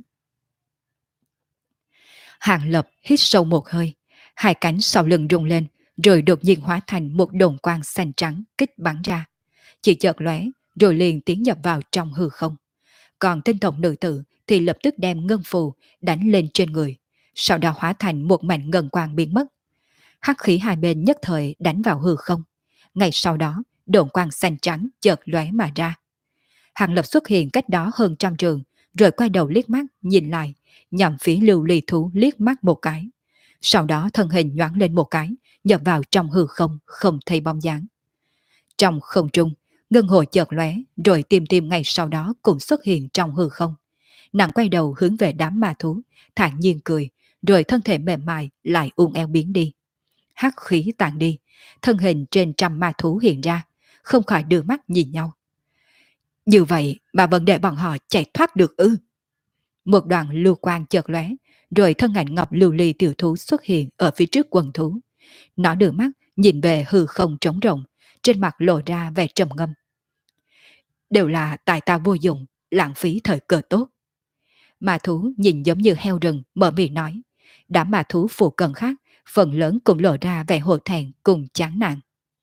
Hàng Lập hít sâu một hơi, hai cánh sau lưng rung lên, rồi đột nhiên hóa thành một đồn quang xanh trắng kích bắn ra. Chỉ chợt lóe, rồi liền tiến nhập vào trong hư không. Còn tinh tộc nữ tử thì lập tức đem ngân phù đánh lên trên người, sau đó hóa thành một mảnh ngân quang biến mất. Hắc khí hai bên nhất thời đánh vào hư không. Ngay sau đó, đồn quang xanh trắng chợt lóe mà ra. Hàng Lập xuất hiện cách đó hơn trăm trường, rồi quay đầu liếc mắt nhìn lại, nhằm phía lưu ly thú liếc mắt một cái. Sau đó thân hình nhoáng lên một cái, nhập vào trong hư không, không thấy bóng dáng. Trong không trung, ngân hồ chợt lóe, rồi Tim Tim ngay sau đó cũng xuất hiện trong hư không. Nàng quay đầu hướng về đám ma thú, thản nhiên cười, rồi thân thể mềm mại lại uốn éo biến đi. Hắc khí tàn đi, thân hình trên trăm ma thú hiện ra, không khỏi đưa mắt nhìn nhau. Như vậy mà vấn đề bọn họ chạy thoát được ư? Một đoàn lưu quang chợt lóe, rồi thân ảnh ngọc lưu ly tiểu thú xuất hiện ở phía trước quần thú. Nó đưa mắt nhìn về hư không trống rộng, trên mặt lộ ra vẻ trầm ngâm. Đều là tại ta vô dụng, lãng phí thời cơ tốt. Ma thú nhìn giống như heo rừng, mở miệng nói. Đám ma thú phụ cận khác, phần lớn cũng lộ ra vẻ hổ thẹn cùng chán nản.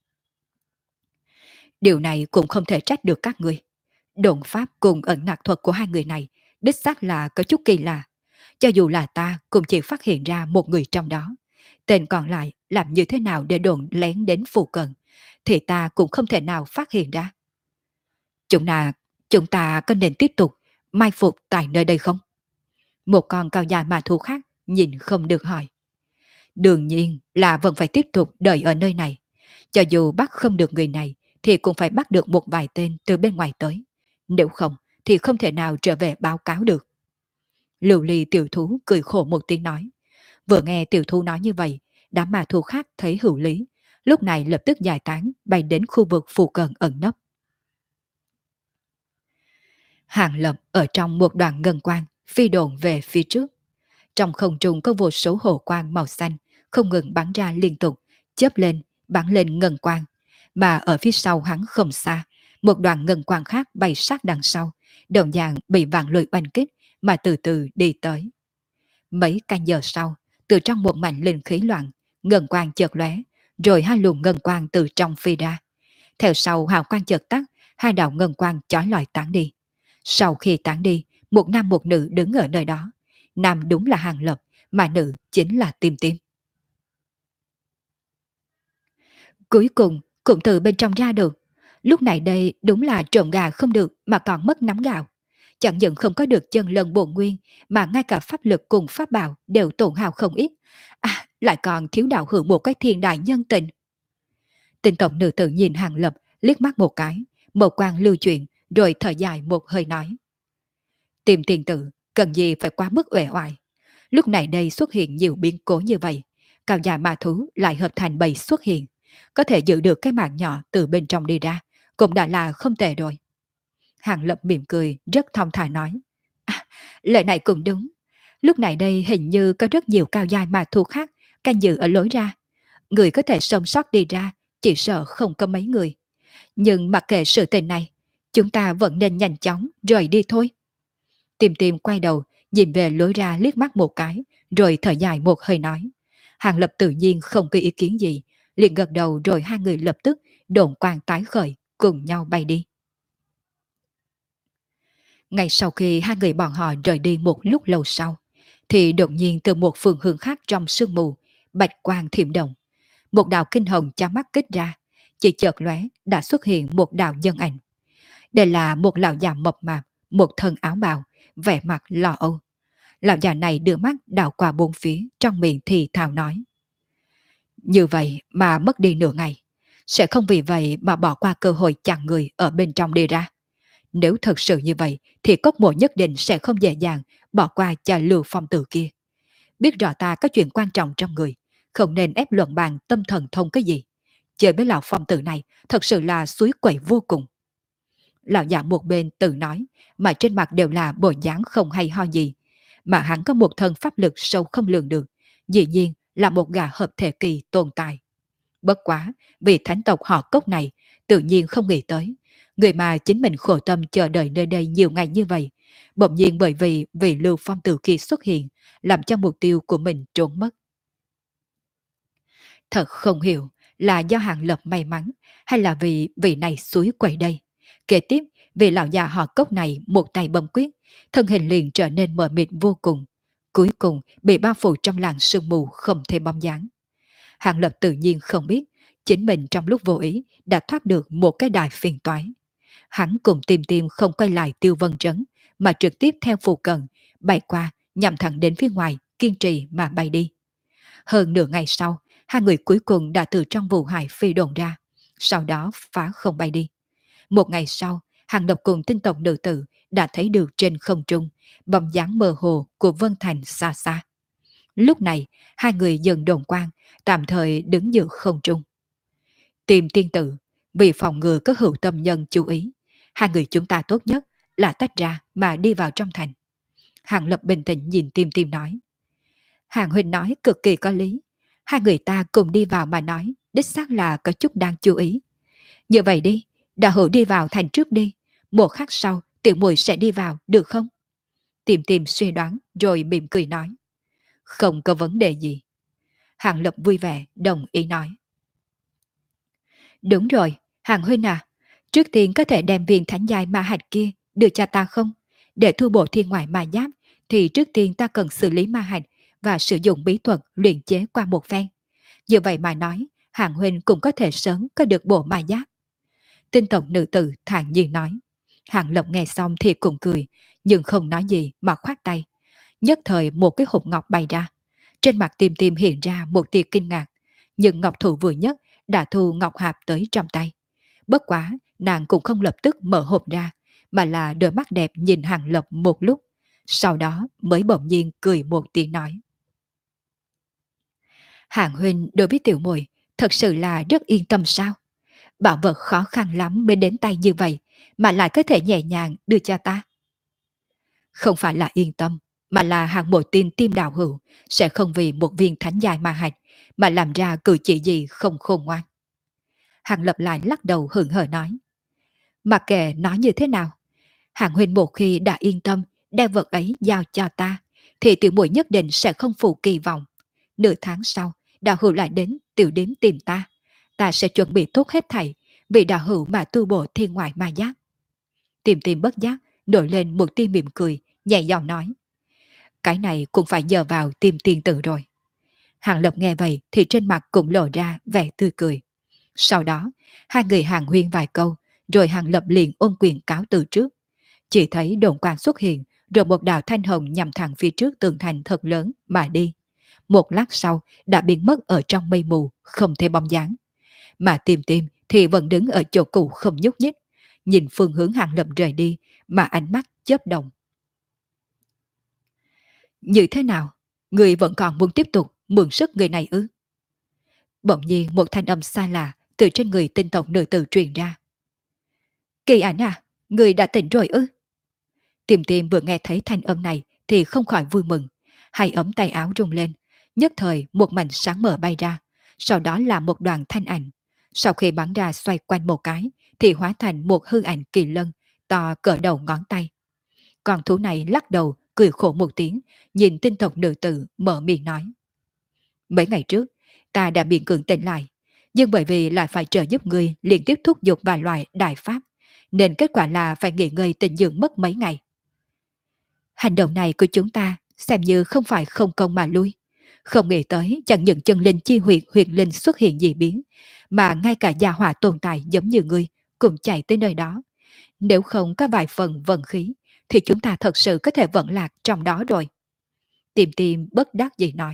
Điều này cũng không thể trách được các ngươi. Độn pháp cùng ẩn nặc thuật của hai người này đích xác là có chút kỳ lạ. Cho dù là ta cũng chỉ phát hiện ra một người trong đó. Tên còn lại làm như thế nào để đồn lén đến phụ cận, thì ta cũng không thể nào phát hiện ra. Chúng ta, chúng ta có nên tiếp tục mai phục tại nơi đây không? Một con cao dài mà thú khác nhìn không được hỏi. Đương nhiên là vẫn phải tiếp tục đợi ở nơi này. Cho dù bắt không được người này, thì cũng phải bắt được một vài tên từ bên ngoài tới. Nếu không, thì không thể nào trở về báo cáo được. Lưu ly tiểu thú cười khổ một tiếng nói. Vừa nghe tiểu thú nói như vậy, đám ma thú khác thấy hữu lý. Lúc này lập tức giải tán bay đến khu vực phù cận ẩn nấp. Hàng Lập ở trong một đoàn ngân quang phi đồn về phía trước. Trong không trung có vô số hồ quang màu xanh không ngừng bắn ra liên tục, chớp lên, bắn lên ngân quang. Mà ở phía sau hắn không xa, một đoàn ngân quang khác bay sát đằng sau, đồng dạng bị vạn lôi oanh kích mà từ từ đi tới. Mấy canh giờ sau, từ trong một mảnh linh khí loạn, ngân quang chợt lóe, rồi hai luồng ngân quang từ trong phi ra. Theo sau hào quang chợt tắt, hai đạo ngân quang chói lọi tán đi. Sau khi tán đi, một nam một nữ đứng ở nơi đó. Nam đúng là Hàng Lập, mà nữ chính là Tim Tim. Cuối cùng cũng từ bên trong ra được. Lúc này đây đúng là trộm gà không được mà còn mất nắm gạo. Chẳng những không có được chân lần bổn nguyên, mà ngay cả pháp lực cùng pháp bảo đều tổn hao không ít. À, lại còn thiếu đạo hưởng một cái thiên đại nhân tình. Tình tổng nữ tử nhìn Hàng Lập, liếc mắt một cái, một quang lưu chuyển, rồi thở dài một hơi nói. Tìm tiền tử, cần gì phải quá mức uể oải. Lúc này đây xuất hiện nhiều biến cố như vậy, cao già ma thú lại hợp thành bầy xuất hiện, có thể giữ được cái mạng nhỏ từ bên trong đi ra, cũng đã là không tệ rồi. Hàng Lập mỉm cười, rất thong thả nói. À, lời này cũng đúng. Lúc này đây hình như có rất nhiều cao giai ma thú khác canh giữ ở lối ra. Người có thể sống sót đi ra, chỉ sợ không có mấy người. Nhưng mặc kệ sự tình này, chúng ta vẫn nên nhanh chóng rời đi thôi. Tìm tìm quay đầu, nhìn về lối ra liếc mắt một cái, rồi thở dài một hơi nói. Hàng Lập tự nhiên không có ý kiến gì, liền gật đầu rồi hai người lập tức độn quang tái khởi, cùng nhau bay đi. Ngay sau khi hai người bọn họ rời đi một lúc lâu sau, thì đột nhiên từ một phương hướng khác trong sương mù, bạch quang thiểm động. Một đạo kinh hồng chá mắt kích ra, chỉ chợt lóe đã xuất hiện một đạo nhân ảnh. Đây là một lão già mập mạp, một thân áo bào, vẻ mặt lo âu. Lão già này đưa mắt đảo qua bốn phía, trong miệng thì thào nói. Như vậy mà mất đi nửa ngày, sẽ không vì vậy mà bỏ qua cơ hội chặn người ở bên trong đi ra. Nếu thật sự như vậy, thì cốc mộ nhất định sẽ không dễ dàng bỏ qua cho Lưu Phong Tử kia. Biết rõ ta có chuyện quan trọng trong người, không nên ép luận bàn tâm thần thông cái gì. Chơi với lão Phong Tử này thật sự là suối quẩy vô cùng. Lão già một bên tự nói, mà trên mặt đều là bộ dáng không hay ho gì. Mà hắn có một thân pháp lực sâu không lường được, dĩ nhiên là một gã hợp thể kỳ tồn tại. Bất quá, vì thánh tộc họ Cốc này, tự nhiên không nghĩ tới. Người mà chính mình khổ tâm chờ đợi nơi đây nhiều ngày như vậy, bỗng nhiên bởi vì Lưu Phong Tử kia xuất hiện, làm cho mục tiêu của mình trốn mất. Thật không hiểu là do Hàng Lập may mắn, hay là vì vị này suối quậy đây. Kế tiếp, vị lão già họ Cốc này một tay bấm quyết, thân hình liền trở nên mờ mịt vô cùng. Cuối cùng bị bao phủ trong làn sương mù không thể bóng dáng. Hàng Lập tự nhiên không biết, chính mình trong lúc vô ý đã thoát được một cái đài phiền toái. Hắn cùng tìm tìm không quay lại Tiêu Vân Trấn, mà trực tiếp theo phù cận, bay qua, nhằm thẳng đến phía ngoài, kiên trì mà bay đi. Hơn nửa ngày sau, hai người cuối cùng đã từ trong vụ hải phi đồn ra, sau đó phá không bay đi. Một ngày sau, Hàng Lập cùng tinh tộc nữ tử đã thấy được trên không trung, bóng dáng mơ hồ của Vân Thành xa xa. Lúc này, hai người dần đồn quang, tạm thời đứng giữa không trung. Tìm tiên tử, vì phòng ngừa có hữu tâm nhân chú ý, hai người chúng ta tốt nhất là tách ra mà đi vào trong thành. Hàng Lập bình tĩnh nhìn Tim Tim nói. Hàng Huynh nói cực kỳ có lý. Hai người ta cùng đi vào mà nói, đích xác là có chút đang chú ý. Như vậy đi, đạo hữu đi vào thành trước đi. Một khắc sau, tiểu muội sẽ đi vào, được không? Tìm tìm suy đoán, rồi mỉm cười nói. Không có vấn đề gì. Hàng Lập vui vẻ, đồng ý nói. Đúng rồi, Hàng Huynh à, trước tiên có thể đem viên thánh giai ma hạch kia đưa cho ta không? Để thu bộ thiên ngoại ma giáp, thì trước tiên ta cần xử lý ma hạch và sử dụng bí thuật luyện chế qua một phen. Như vậy mà nói, Hàng Huynh cũng có thể sớm có được bộ ma giáp. Tinh tộc nữ tử thản nhiên nói. Hàng Lập nghe xong thì cũng cười, nhưng không nói gì mà khoát tay. Nhất thời một cái hộp ngọc bay ra. Trên mặt Tiêm Tiêm hiện ra một tia kinh ngạc, nhưng Ngọc Thụ vừa nhất đã thu ngọc hạp tới trong tay. Bất quá, nàng cũng không lập tức mở hộp ra, mà là đôi mắt đẹp nhìn Hàng Lập một lúc. Sau đó mới bỗng nhiên cười một tiếng nói. Hàng huynh đối với tiểu muội thật sự là rất yên tâm sao? Bảo vật khó khăn lắm mới đến tay như vậy, mà lại có thể nhẹ nhàng đưa cho ta. Không phải là yên tâm, mà là hàng một tin tim đạo hữu sẽ không vì một viên thánh dài ma hạch mà làm ra cử chỉ gì không khôn ngoan. Hàng Lập lại lắc đầu hững hờ nói. Mặc kệ nói như thế nào, Hàng huynh một khi đã yên tâm đem vật ấy giao cho ta, thì tiểu muội nhất định sẽ không phụ kỳ vọng. Nửa tháng sau, đạo hữu lại đến tiểu điếm tìm ta. Ta sẽ chuẩn bị tốt hết thảy vì đạo hữu mà tu bổ thiên ngoại ma giác. Tìm tìm bất giác, nổi lên một tia mỉm cười, nhẹ giọng nói. Cái này cũng phải nhờ vào tìm tiền tử rồi. Hàng Lập nghe vậy thì trên mặt cũng lộ ra vẻ tươi cười. Sau đó, hai người hàng huyên vài câu, rồi Hàng Lập liền ôn quyền cáo từ trước. Chỉ thấy đồn quang xuất hiện, rồi một đạo thanh hồng nhằm thẳng phía trước tường thành thật lớn mà đi. Một lát sau đã biến mất ở trong mây mù, không thể bóng dáng. Mà Tìm Tìm thì vẫn đứng ở chỗ cũ không nhúc nhích, nhìn phương hướng Hàng Lập rời đi mà ánh mắt chớp động. Như thế nào? Người vẫn còn muốn tiếp tục mượn sức người này ư? Bỗng nhiên một thanh âm xa lạ từ trên người tinh tộc nữ tử truyền ra. Kỳ ảnh à, người đã tỉnh rồi ư? Tìm Tìm vừa nghe thấy thanh âm này thì không khỏi vui mừng. Hai ống tay áo rung lên, nhất thời một mảnh sáng mở bay ra, sau đó là một đoàn thanh ảnh. Sau khi bắn ra xoay quanh một cái thì hóa thành một hư ảnh kỳ lân to cỡ đầu ngón tay. Con thú này lắc đầu cười khổ một tiếng, nhìn tinh tộc nữ tử mở miệng nói. Mấy ngày trước, ta đã bị cưỡng tỉnh lại, nhưng bởi vì lại phải trợ giúp ngươi liên tiếp thúc giục vài loại đại pháp, nên kết quả là phải nghỉ ngơi tĩnh dưỡng mất mấy ngày. Hành động này của chúng ta xem như không phải không công mà lui. Không nghĩ tới chẳng những chân linh chi huyệt huyền linh xuất hiện dị biến, mà ngay cả gia hỏa tồn tại giống như ngươi cũng chạy tới nơi đó. Nếu không có vài phần vận khí, thì chúng ta thật sự có thể vận lạc trong đó rồi. Tìm tìm bất đắc dĩ nói.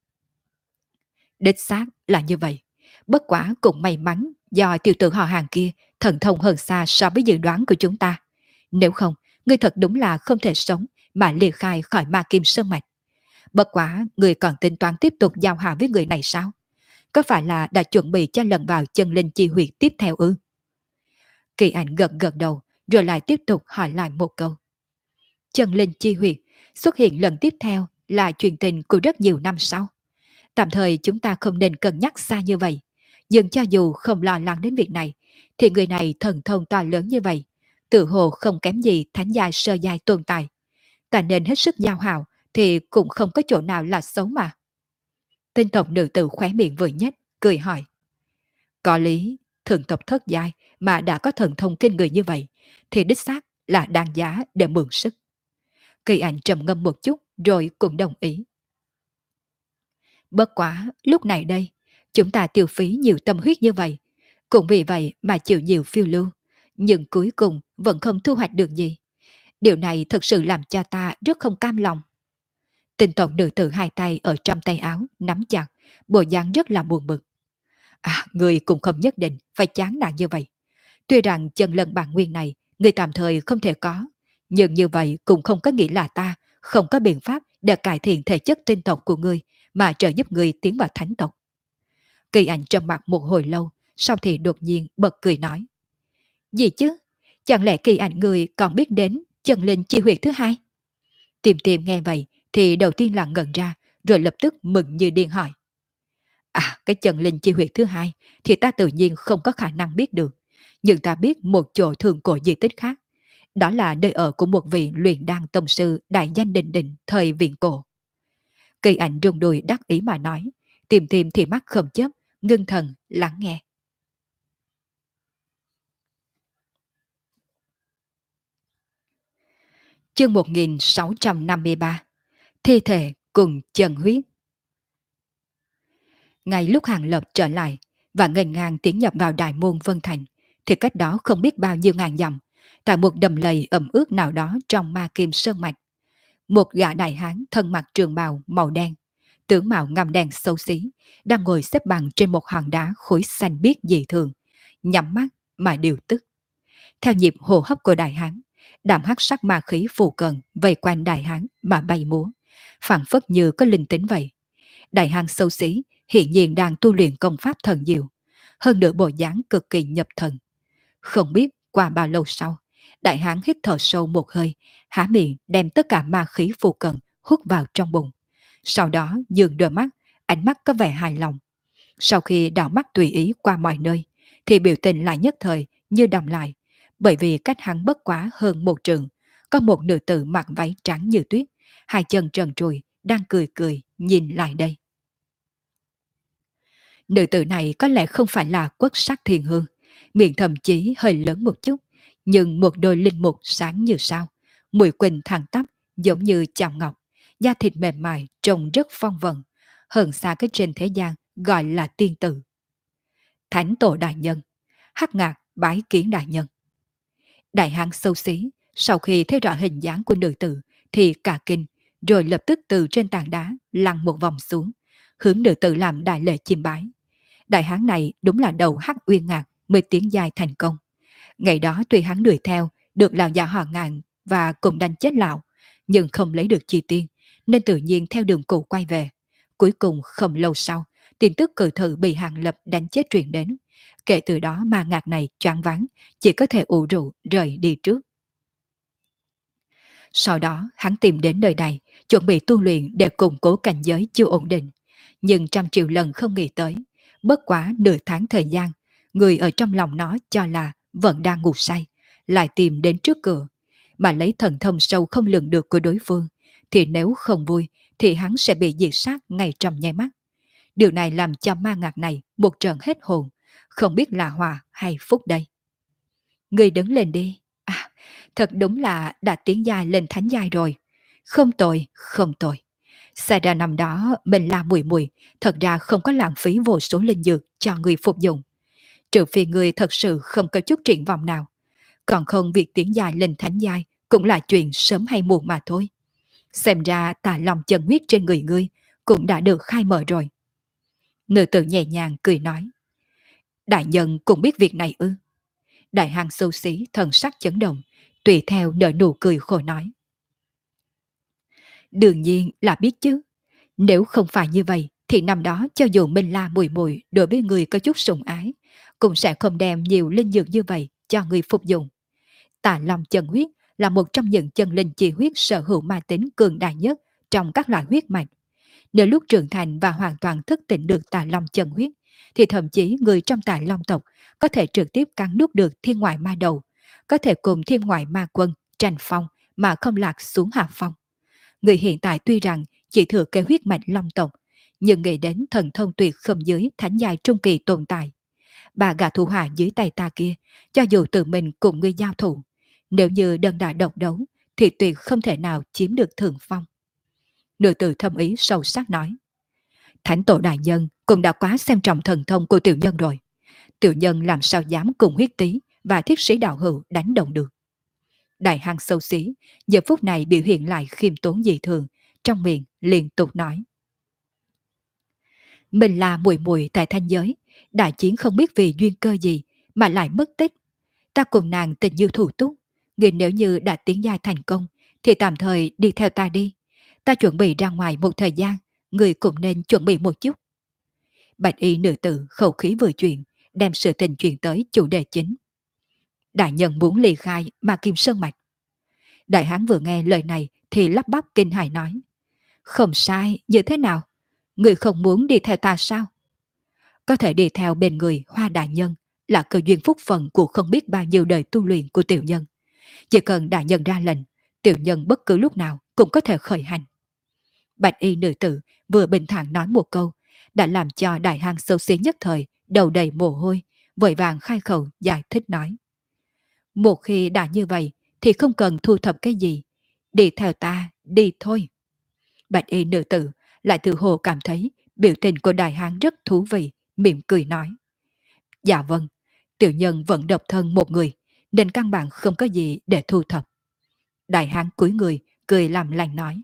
Đích xác là như vậy. Bất quả cũng may mắn do tiểu tử họ hàng kia thần thông hơn xa so với dự đoán của chúng ta. Nếu không, ngươi thật đúng là không thể sống mà liệt khai khỏi ma kim sơn mạch. Bất quả, ngươi còn tính toán tiếp tục giao hảo với người này sao? Có phải là đã chuẩn bị cho lần vào chân linh chi huyệt tiếp theo ư? Kỳ ảnh gật gật đầu, rồi lại tiếp tục hỏi lại một câu. Chân linh chi huyệt xuất hiện lần tiếp theo là chuyện tình của rất nhiều năm sau. Tạm thời chúng ta không nên cân nhắc xa như vậy. Nhưng cho dù không lo lắng đến việc này, thì người này thần thông to lớn như vậy, tự hồ không kém gì thánh giai sơ giai tồn tại. Ta nên hết sức giao hảo, thì cũng không có chỗ nào là xấu mà. Tinh tộc nữ tử khóe miệng vừa nhếch, cười hỏi. Có lý, thường tộc thất giai mà đã có thần thông kinh người như vậy, thì đích xác là đáng giá để mượn sức. Kỳ ảnh trầm ngâm một chút, rồi cũng đồng ý. Bất quá, lúc này đây, chúng ta tiêu phí nhiều tâm huyết như vậy, cũng vì vậy mà chịu nhiều phiêu lưu, nhưng cuối cùng vẫn không thu hoạch được gì. Điều này thực sự làm cho ta rất không cam lòng. Tinh tộc nữ tử hai tay ở trong tay áo, nắm chặt, bộ dáng rất là buồn bực. À, người cũng không nhất định phải chán nản như vậy. Tuy rằng chân lần bản nguyên này, người tạm thời không thể có, nhưng như vậy cũng không có nghĩa là ta không có biện pháp để cải thiện thể chất tinh tộc của ngươi mà trợ giúp ngươi tiến vào thánh tộc. Kỳ ảnh trầm mặt một hồi lâu, sau thì đột nhiên bật cười nói. Gì chứ? Chẳng lẽ kỳ ảnh người còn biết đến chân linh chi huyệt thứ hai? Tìm tìm nghe vậy thì đầu tiên là ngẩn ra, rồi lập tức mừng như điên hỏi. À, cái chân linh chi huyệt thứ hai thì ta tự nhiên không có khả năng biết được. Nhưng ta biết một chỗ thường cổ di tích khác. Đó là nơi ở của một vị luyện đan tông sư đại danh đình đình thời viễn cổ. Kỳ ảnh rung đùi đắc ý mà nói, tìm tìm thì mắt không chớp, ngưng thần, lắng nghe. Chương 1653. Thi thể cùng chân huyết. Ngay lúc Hàng Lập trở lại và nghênh ngang tiến nhập vào đại môn Vân Thành, thì cách đó không biết bao nhiêu ngàn dặm, tại một đầm lầy ẩm ướt nào đó trong ma kim sơn mạch, một gã đại hán thân mặc trường bào màu đen, tướng mạo ngăm đen xấu xí, đang ngồi xếp bằng trên một hòn đá khối xanh biếc dị thường, nhắm mắt mà điều tức. Theo nhịp hô hấp của đại hán, đạm hắc sắc ma khí phù cận vây quanh đại hán mà bay múa, phảng phất như có linh tính vậy. Đại hán xấu xí hiện nhiên đang tu luyện công pháp thần diệu, hơn nữa bộ dáng cực kỳ nhập thần. Không biết qua bao lâu sau, đại hán hít thở sâu một hơi, há miệng đem tất cả ma khí phù cận hút vào trong bụng. Sau đó dường đôi mắt, ánh mắt có vẻ hài lòng. Sau khi đảo mắt tùy ý qua mọi nơi, thì biểu tình lại nhất thời như đọng lại, bởi vì cách hắn bất quá hơn một trượng, có một nữ tử mặc váy trắng như tuyết, hai chân trần trùi, đang cười cười nhìn lại đây. Nữ tử này có lẽ không phải là quốc sắc thiên hương, miệng thậm chí hơi lớn một chút, nhưng một đôi linh mục sáng như sao, mũi quỳnh thẳng tắp giống như chạm ngọc, da thịt mềm mại trông rất phong vận, hơn xa cái trên thế gian gọi là tiên tử. Thánh tổ đại nhân, hắc ngạc bái kiến đại nhân. Đại hán xấu xí, sau khi thấy rõ hình dáng của nữ tử thì cả kinh, rồi lập tức từ trên tảng đá lăn một vòng xuống, hướng nữ tử làm đại lễ chiêm bái. Đại hán này đúng là đầu hắc uyên ngạc mới tiến dài thành công. Ngày đó tuy hắn đuổi theo, được lão già họ Ngạn và cùng đánh chết lão, nhưng không lấy được chi tiên, nên tự nhiên theo đường cũ quay về. Cuối cùng không lâu sau, tin tức cử thự bị Hàng Lập đánh chết truyền đến. Kể từ đó ma ngạc này choáng váng, chỉ có thể ủ rũ rời đi trước. Sau đó hắn tìm đến nơi này, chuẩn bị tu luyện để củng cố cảnh giới chưa ổn định. Nhưng trăm triệu lần không nghĩ tới, bất quá nửa tháng thời gian, người ở trong lòng nó cho là vẫn đang ngủ say, lại tìm đến trước cửa, mà lấy thần thông sâu không lường được của đối phương, thì nếu không vui thì hắn sẽ bị diệt sát ngay trong nháy mắt. Điều này làm cho ma ngạc này một trận hết hồn, không biết là hòa hay phúc đây. Người đứng lên đi. À, thật đúng là đã tiến giai lên thánh giai rồi. Không tồi, không tồi. Xảy ra năm đó mình là mùi mùi, thật ra không có lãng phí vô số linh dược cho người phục dụng. Trừ phi người thật sự không có chút triển vọng nào. Còn không việc tiến giai lên thánh giai cũng là chuyện sớm hay muộn mà thôi. Xem ra tà lòng chân huyết trên người ngươi cũng đã được khai mở rồi. Nữ tử nhẹ nhàng cười nói. Đại nhân cũng biết việc này ư? Đại hang xấu xí thần sắc chấn động, tùy theo nở nụ cười khổ nói. Đương nhiên là biết chứ. Nếu không phải như vậy, thì năm đó cho dù Minh La mùi mùi đối với người có chút sủng ái, cũng sẽ không đem nhiều linh dược như vậy cho người phục dụng. Tà Long chân huyết là một trong những chân linh chi huyết sở hữu ma tính cường đại nhất trong các loại huyết mạch. Nếu lúc trưởng thành và hoàn toàn thức tỉnh được Tà Long chân huyết, thì thậm chí người trong Tà Long tộc có thể trực tiếp cắn nuốt được thiên ngoại ma đầu, có thể cùng thiên ngoại ma quân tranh phong mà không lạc xuống hạ phong. Người hiện tại tuy rằng chỉ thừa kế huyết mạch Long tộc, nhưng nghĩ đến thần thông tuyệt không dưới thánh giai trung kỳ tồn tại. Bà gã thủ hạ dưới tay ta kia, cho dù tự mình cùng ngươi giao thủ, nếu như đơn đả độc đấu, thì tuyệt không thể nào chiếm được thượng phong. Nữ tử thâm ý sâu sắc nói. Thánh tổ đại nhân cũng đã quá xem trọng thần thông của tiểu nhân rồi. Tiểu nhân làm sao dám cùng huyết tý và thiết sĩ đạo hữu đánh đồng được. Đại hang xấu xí, giờ phút này biểu hiện lại khiêm tốn dị thường, trong miệng liên tục nói. Mình là mùi mùi tại thanh giới, đại chiến không biết vì duyên cơ gì mà lại mất tích. Ta cùng nàng tình như thủ túc, người nếu như đã tiến giai thành công thì tạm thời đi theo ta đi. Ta chuẩn bị ra ngoài một thời gian, người cũng nên chuẩn bị một chút. Bạch y nữ tử khẩu khí vừa chuyện, đem sự tình chuyện tới chủ đề chính. Đại nhân muốn ly khai mà Kim Sơn Mạch. Đại hán vừa nghe lời này thì lắp bắp kinh hãi nói. Không sai, như thế nào? Người không muốn đi theo ta sao? Có thể đi theo bên người Hoa đại nhân là cơ duyên phúc phận của không biết bao nhiêu đời tu luyện của tiểu nhân. Chỉ cần đại nhân ra lệnh, tiểu nhân bất cứ lúc nào cũng có thể khởi hành. Bạch y nữ tử vừa bình thản nói một câu, đã làm cho đại hang xấu xí nhất thời đầu đầy mồ hôi, vội vàng khai khẩu giải thích nói. Một khi đã như vậy thì không cần thu thập cái gì, Đi theo ta, đi thôi. Bạch y nữ tử lại tự hồ cảm thấy biểu tình của đại hán rất thú vị, mỉm cười nói. Dạ vâng, tiểu nhân vẫn độc thân một người, nên căn bản không có gì để thu thập. Đại hán cúi người, cười làm lành nói.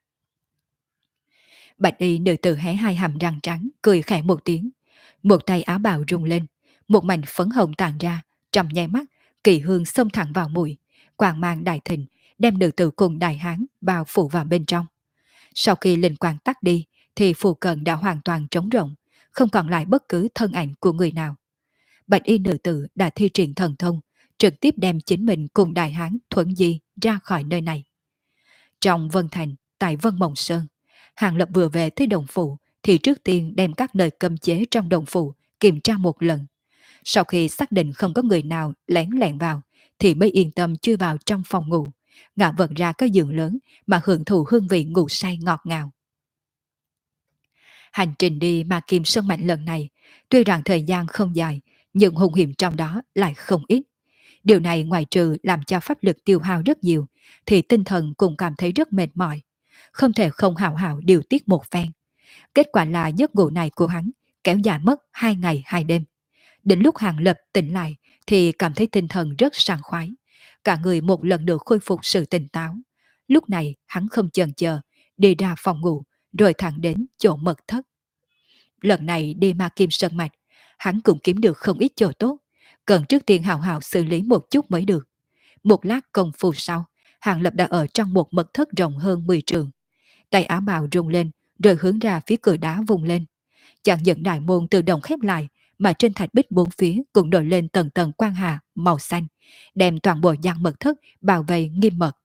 Bạch y nữ tử hé hai hàm răng trắng, cười khẽ một tiếng. Một tay áo bào rung lên, một mảnh phấn hồng tàn ra, trong nháy mắt, kỳ hương xông thẳng vào mũi, quang mang đại thịnh, đem nữ tử cùng đại hán bao phủ vào bên trong. Sau khi linh quang tắt đi, thì phù cận đã hoàn toàn trống rỗng, không còn lại bất cứ thân ảnh của người nào. Bạch y nữ tử đã thi triển thần thông, trực tiếp đem chính mình cùng đại hán thuận di ra khỏi nơi này. Trong Vân Thành, tại Vân Mộng Sơn, Hàng Lập vừa về tới đồng phụ thì trước tiên đem các nơi cấm chế trong đồng phụ kiểm tra một lần. Sau khi xác định không có người nào lén lẻn vào thì mới yên tâm chui vào trong phòng ngủ, ngả vật ra cái giường lớn mà hưởng thụ hương vị ngủ say ngọt ngào. Hành trình đi Ma Kim Sơn Mạch lần này, tuy rằng thời gian không dài, nhưng hung hiểm trong đó lại không ít. Điều này ngoài trừ làm cho pháp lực tiêu hao rất nhiều, thì tinh thần cũng cảm thấy rất mệt mỏi. Không thể không hào hào điều tiết một phen. Kết quả là giấc ngủ này của hắn kéo dài mất 2 ngày 2 đêm. Đến lúc Hàng Lập tỉnh lại thì cảm thấy tinh thần rất sảng khoái. Cả người một lần nữa khôi phục sự tỉnh táo. Lúc này hắn không chần chờ, đi ra phòng ngủ rồi thẳng đến chỗ mật thất. Lần này đi Ma Kim Sơn Mạch, hắn cũng kiếm được không ít chỗ tốt. Cần trước tiên hào hào xử lý một chút mới được. Một lát công phu sau, Hàng Lập đã ở trong một mật thất rộng hơn 10 trường. Tay áo bào rung lên, rồi hướng ra phía cửa đá vùng lên. Chàng dẫn đại môn tự động khép lại, mà trên thạch bích bốn phía cũng nổi lên tầng tầng quang hà màu xanh, đem toàn bộ gian mật thất bảo vệ nghiêm mật.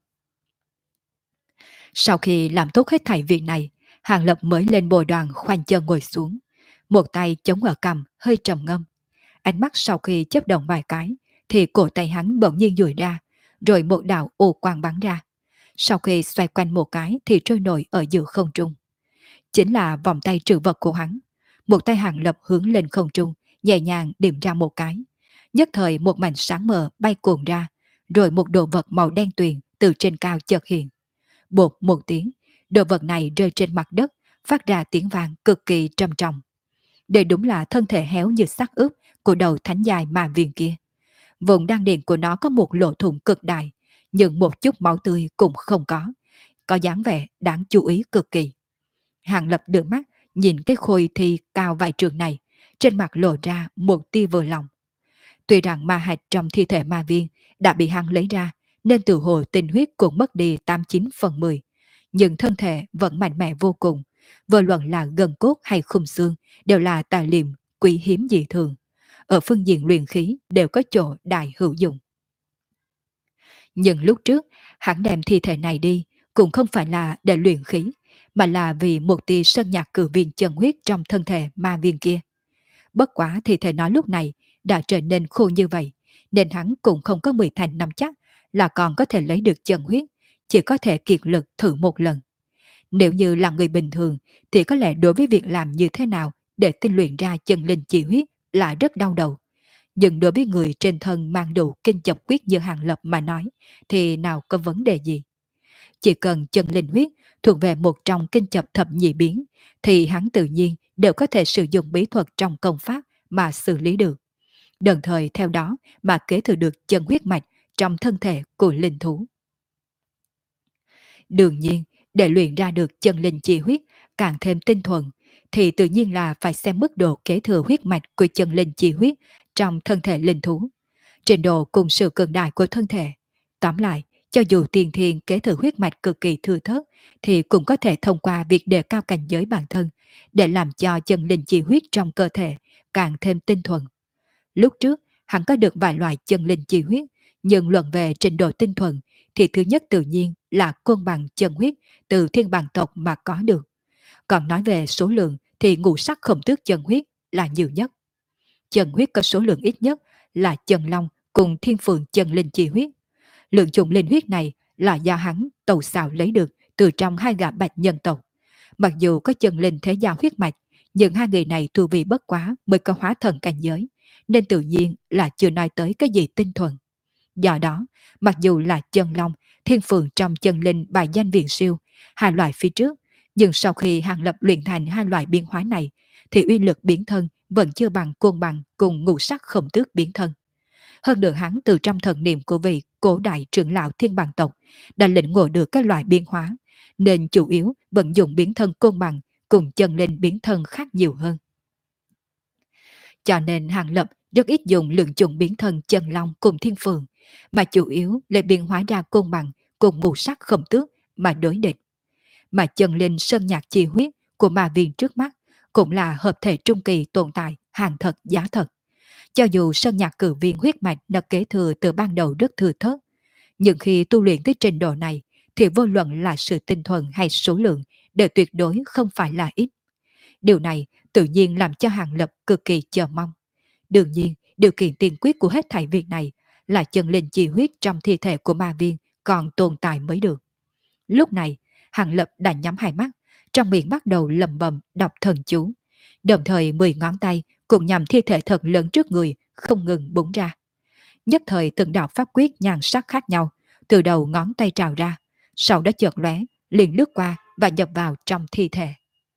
Sau khi làm tốt hết thảy việc này, Hàng Lập mới lên bồ đoàn khoanh chân ngồi xuống, một tay chống ở cằm hơi trầm ngâm. Ánh mắt sau khi chớp động vài cái, thì cổ tay hắn bỗng nhiên duỗi ra, rồi một đạo ô quang bắn ra. Sau khi xoay quanh một cái thì trôi nổi ở giữa không trung. Chính là vòng tay trừ vật của hắn. Một tay Hàng Lập hướng lên không trung, nhẹ nhàng điểm ra một cái. Nhất thời một mảnh sáng mờ bay cuồn ra, rồi một đồ vật màu đen tuyền từ trên cao chợt hiện. Bột một tiếng, đồ vật này rơi trên mặt đất, phát ra tiếng vang cực kỳ trầm trọng. Đây đúng là thân thể héo như xác ướp của đầu thánh dài mà viên kia. Vùng đan điền của nó có một lỗ thủng cực đại, nhưng một chút máu tươi cũng không có dáng vẻ đáng chú ý cực kỳ. Hàng Lập đưa mắt nhìn cái khôi thi cao vài trường này, trên mặt lộ ra một tia vừa lòng. Tuy rằng ma hạch trong thi thể ma viên đã bị hắn lấy ra, nên từ hồ tinh huyết cũng mất đi 89/10, nhưng thân thể vẫn mạnh mẽ vô cùng, vô luận là gân cốt hay khung xương đều là tài liệu quý hiếm dị thường. Ở phương diện luyện khí đều có chỗ đại hữu dụng. Nhưng lúc trước, hắn đem thi thể này đi cũng không phải là để luyện khí, mà là vì một tia sơn nhạc cử viên chân huyết trong thân thể ma viên kia. Bất quá thi thể nó lúc này đã trở nên khô như vậy, nên hắn cũng không có 10 thành nắm chắc là còn có thể lấy được chân huyết, chỉ có thể kiệt lực thử một lần. Nếu như là người bình thường thì có lẽ đối với việc làm như thế nào để tinh luyện ra chân linh chi huyết là rất đau đầu. Nhưng đối với người trên thân mang đủ kinh chập quyết như Hàng Lập mà nói thì nào có vấn đề gì. Chỉ cần chân linh huyết thuộc về một trong kinh chập thập nhị biến thì hắn tự nhiên đều có thể sử dụng bí thuật trong công pháp mà xử lý được. Đồng thời theo đó mà kế thừa được chân huyết mạch trong thân thể của linh thú. Đương nhiên, để luyện ra được chân linh chi huyết càng thêm tinh thuần, thì tự nhiên là phải xem mức độ kế thừa huyết mạch của chân linh chi huyết trong thân thể linh thú, trình độ cùng sự cường đại của thân thể. Tóm lại, cho dù tiền thiên kế thừa huyết mạch cực kỳ thưa thớt, thì cũng có thể thông qua việc đề cao cảnh giới bản thân, để làm cho chân linh chi huyết trong cơ thể càng thêm tinh thuần. Lúc trước, hắn có được vài loại chân linh chi huyết, nhưng luận về trình độ tinh thuần, thì thứ nhất tự nhiên là côn bằng chân huyết từ thiên bằng tộc mà có được. Còn nói về số lượng thì ngũ sắc khổng tước chân huyết là nhiều nhất. Chân huyết có số lượng ít nhất là chân long cùng thiên phượng chân linh chi huyết. Lượng chủng linh huyết này là do hắn tàu xào lấy được từ trong hai gã bạch nhân tộc. Mặc dù có chân linh thế gia huyết mạch, nhưng hai người này tu vi bất quá mới có hóa thần cảnh giới, nên tự nhiên là chưa nói tới cái gì tinh thuần. Do đó, mặc dù là chân long Thiên Phượng trong chân linh bài danh viện siêu, hai loại phía trước, nhưng sau khi Hàng Lập luyện thành hai loại biến hóa này, thì uy lực biến thân vẫn chưa bằng côn bằng cùng ngũ sắc khổng tước biến thân. Hơn nữa hắn từ trong thần niệm của vị cổ đại trưởng lão thiên bằng tộc đã lĩnh ngộ được các loại biến hóa, nên chủ yếu vận dụng biến thân côn bằng cùng chân lên biến thân khác nhiều hơn. Cho nên Hàng Lập rất ít dùng lượng chủng biến thân chân long cùng thiên phượng, mà chủ yếu là biến hóa ra côn bằng cùng ngũ sắc khổng tước mà đối địch. Mà chân linh sơn nhạc chi huyết của ma viên trước mắt cũng là hợp thể trung kỳ tồn tại hàng thật giá thật. Cho dù sơn nhạc cử viên huyết mạch đã kế thừa từ ban đầu rất thừa thớt, nhưng khi tu luyện tới trình độ này thì vô luận là sự tinh thuần hay số lượng đều tuyệt đối không phải là ít. Điều này tự nhiên làm cho Hàng Lập cực kỳ chờ mong. Đương nhiên, điều kiện tiên quyết của hết thảy việc này là chân linh chi huyết trong thi thể của ma viên còn tồn tại mới được. Lúc này, Hàng Lập đã nhắm hai mắt, trong miệng bắt đầu lẩm bẩm đọc thần chú, đồng thời 10 ngón tay cùng nhằm thi thể thật lớn trước người không ngừng búng ra. Nhất thời từng đạo pháp quyết nhan sắc khác nhau từ đầu ngón tay trào ra, sau đó chợt lóe, liền lướt qua và nhập vào trong thi thể.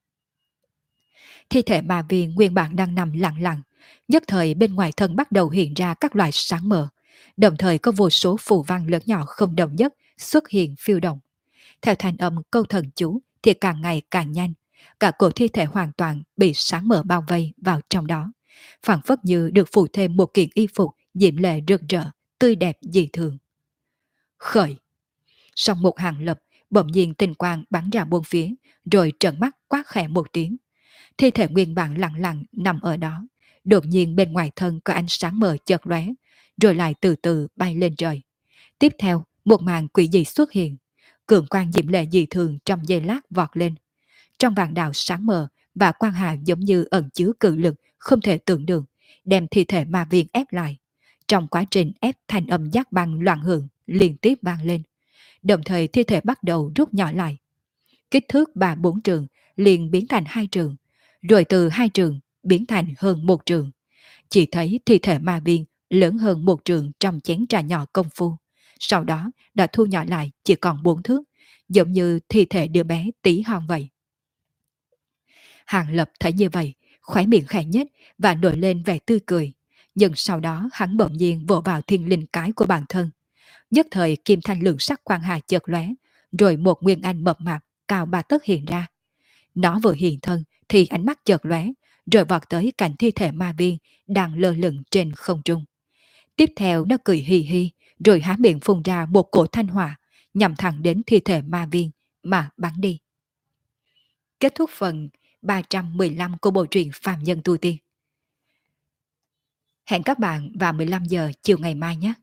Thi thể ma viên nguyên bản đang nằm lặng lặng, nhất thời bên ngoài thân bắt đầu hiện ra các loại sáng mờ, đồng thời có vô số phù văn lớn nhỏ không đồng nhất xuất hiện phiêu động. Theo thanh âm câu thần chú thì càng ngày càng nhanh, cả cổ thi thể hoàn toàn bị sáng mờ bao vây vào trong đó, phảng phất như được phủ thêm một kiện y phục diễm lệ rực rỡ, tươi đẹp dị thường. Khởi! Song một Hàng Lập bỗng nhiên tinh quang bắn ra bốn phía, rồi trợn mắt quát khẽ một tiếng. Thi thể nguyên bản lặng lặng nằm ở đó, đột nhiên bên ngoài thân có ánh sáng mờ chợt lóe, rồi lại từ từ bay lên trời. Tiếp theo, một màn quỷ dị xuất hiện, cường quang diễm lệ dị thường trong giây lát vọt lên. Trong vạn đạo sáng mờ và quang hà giống như ẩn chứa cự lực không thể tưởng được, đem thi thể ma viên ép lại. Trong quá trình ép, thanh âm giác băng loạn hưởng liên tiếp vang lên, đồng thời thi thể bắt đầu rút nhỏ lại. Kích thước 3-4 trường liền biến thành 2 trường, rồi từ 2 trường biến thành hơn 1 trường. Chỉ thấy thi thể ma viên lớn hơn 1 trường trong chén trà nhỏ công phu, sau đó đã thu nhỏ lại chỉ còn 4 thước, giống như thi thể đứa bé tí hon vậy. Hàng Lập thấy như vậy, khóe miệng khẽ nhếch và nổi lên vẻ tươi cười, nhưng sau đó hắn bỗng nhiên vỗ vào thiên linh cái của bản thân. Nhất thời kim thanh lượng sắc quang hà chợt lóe, rồi một nguyên anh mập mạp cao 3 tấc hiện ra. Nó vừa hiện thân thì ánh mắt chợt lóe, rồi vọt tới cạnh thi thể ma viên đang lơ lửng trên không trung. Tiếp theo nó cười hì hì, rồi há miệng phun ra một cổ thanh hỏa, nhằm thẳng đến thi thể ma viên mà bắn đi. Kết thúc phần 315 của bộ truyện Phàm Nhân Tu Tiên. Hẹn các bạn vào 15 giờ chiều ngày mai nhé.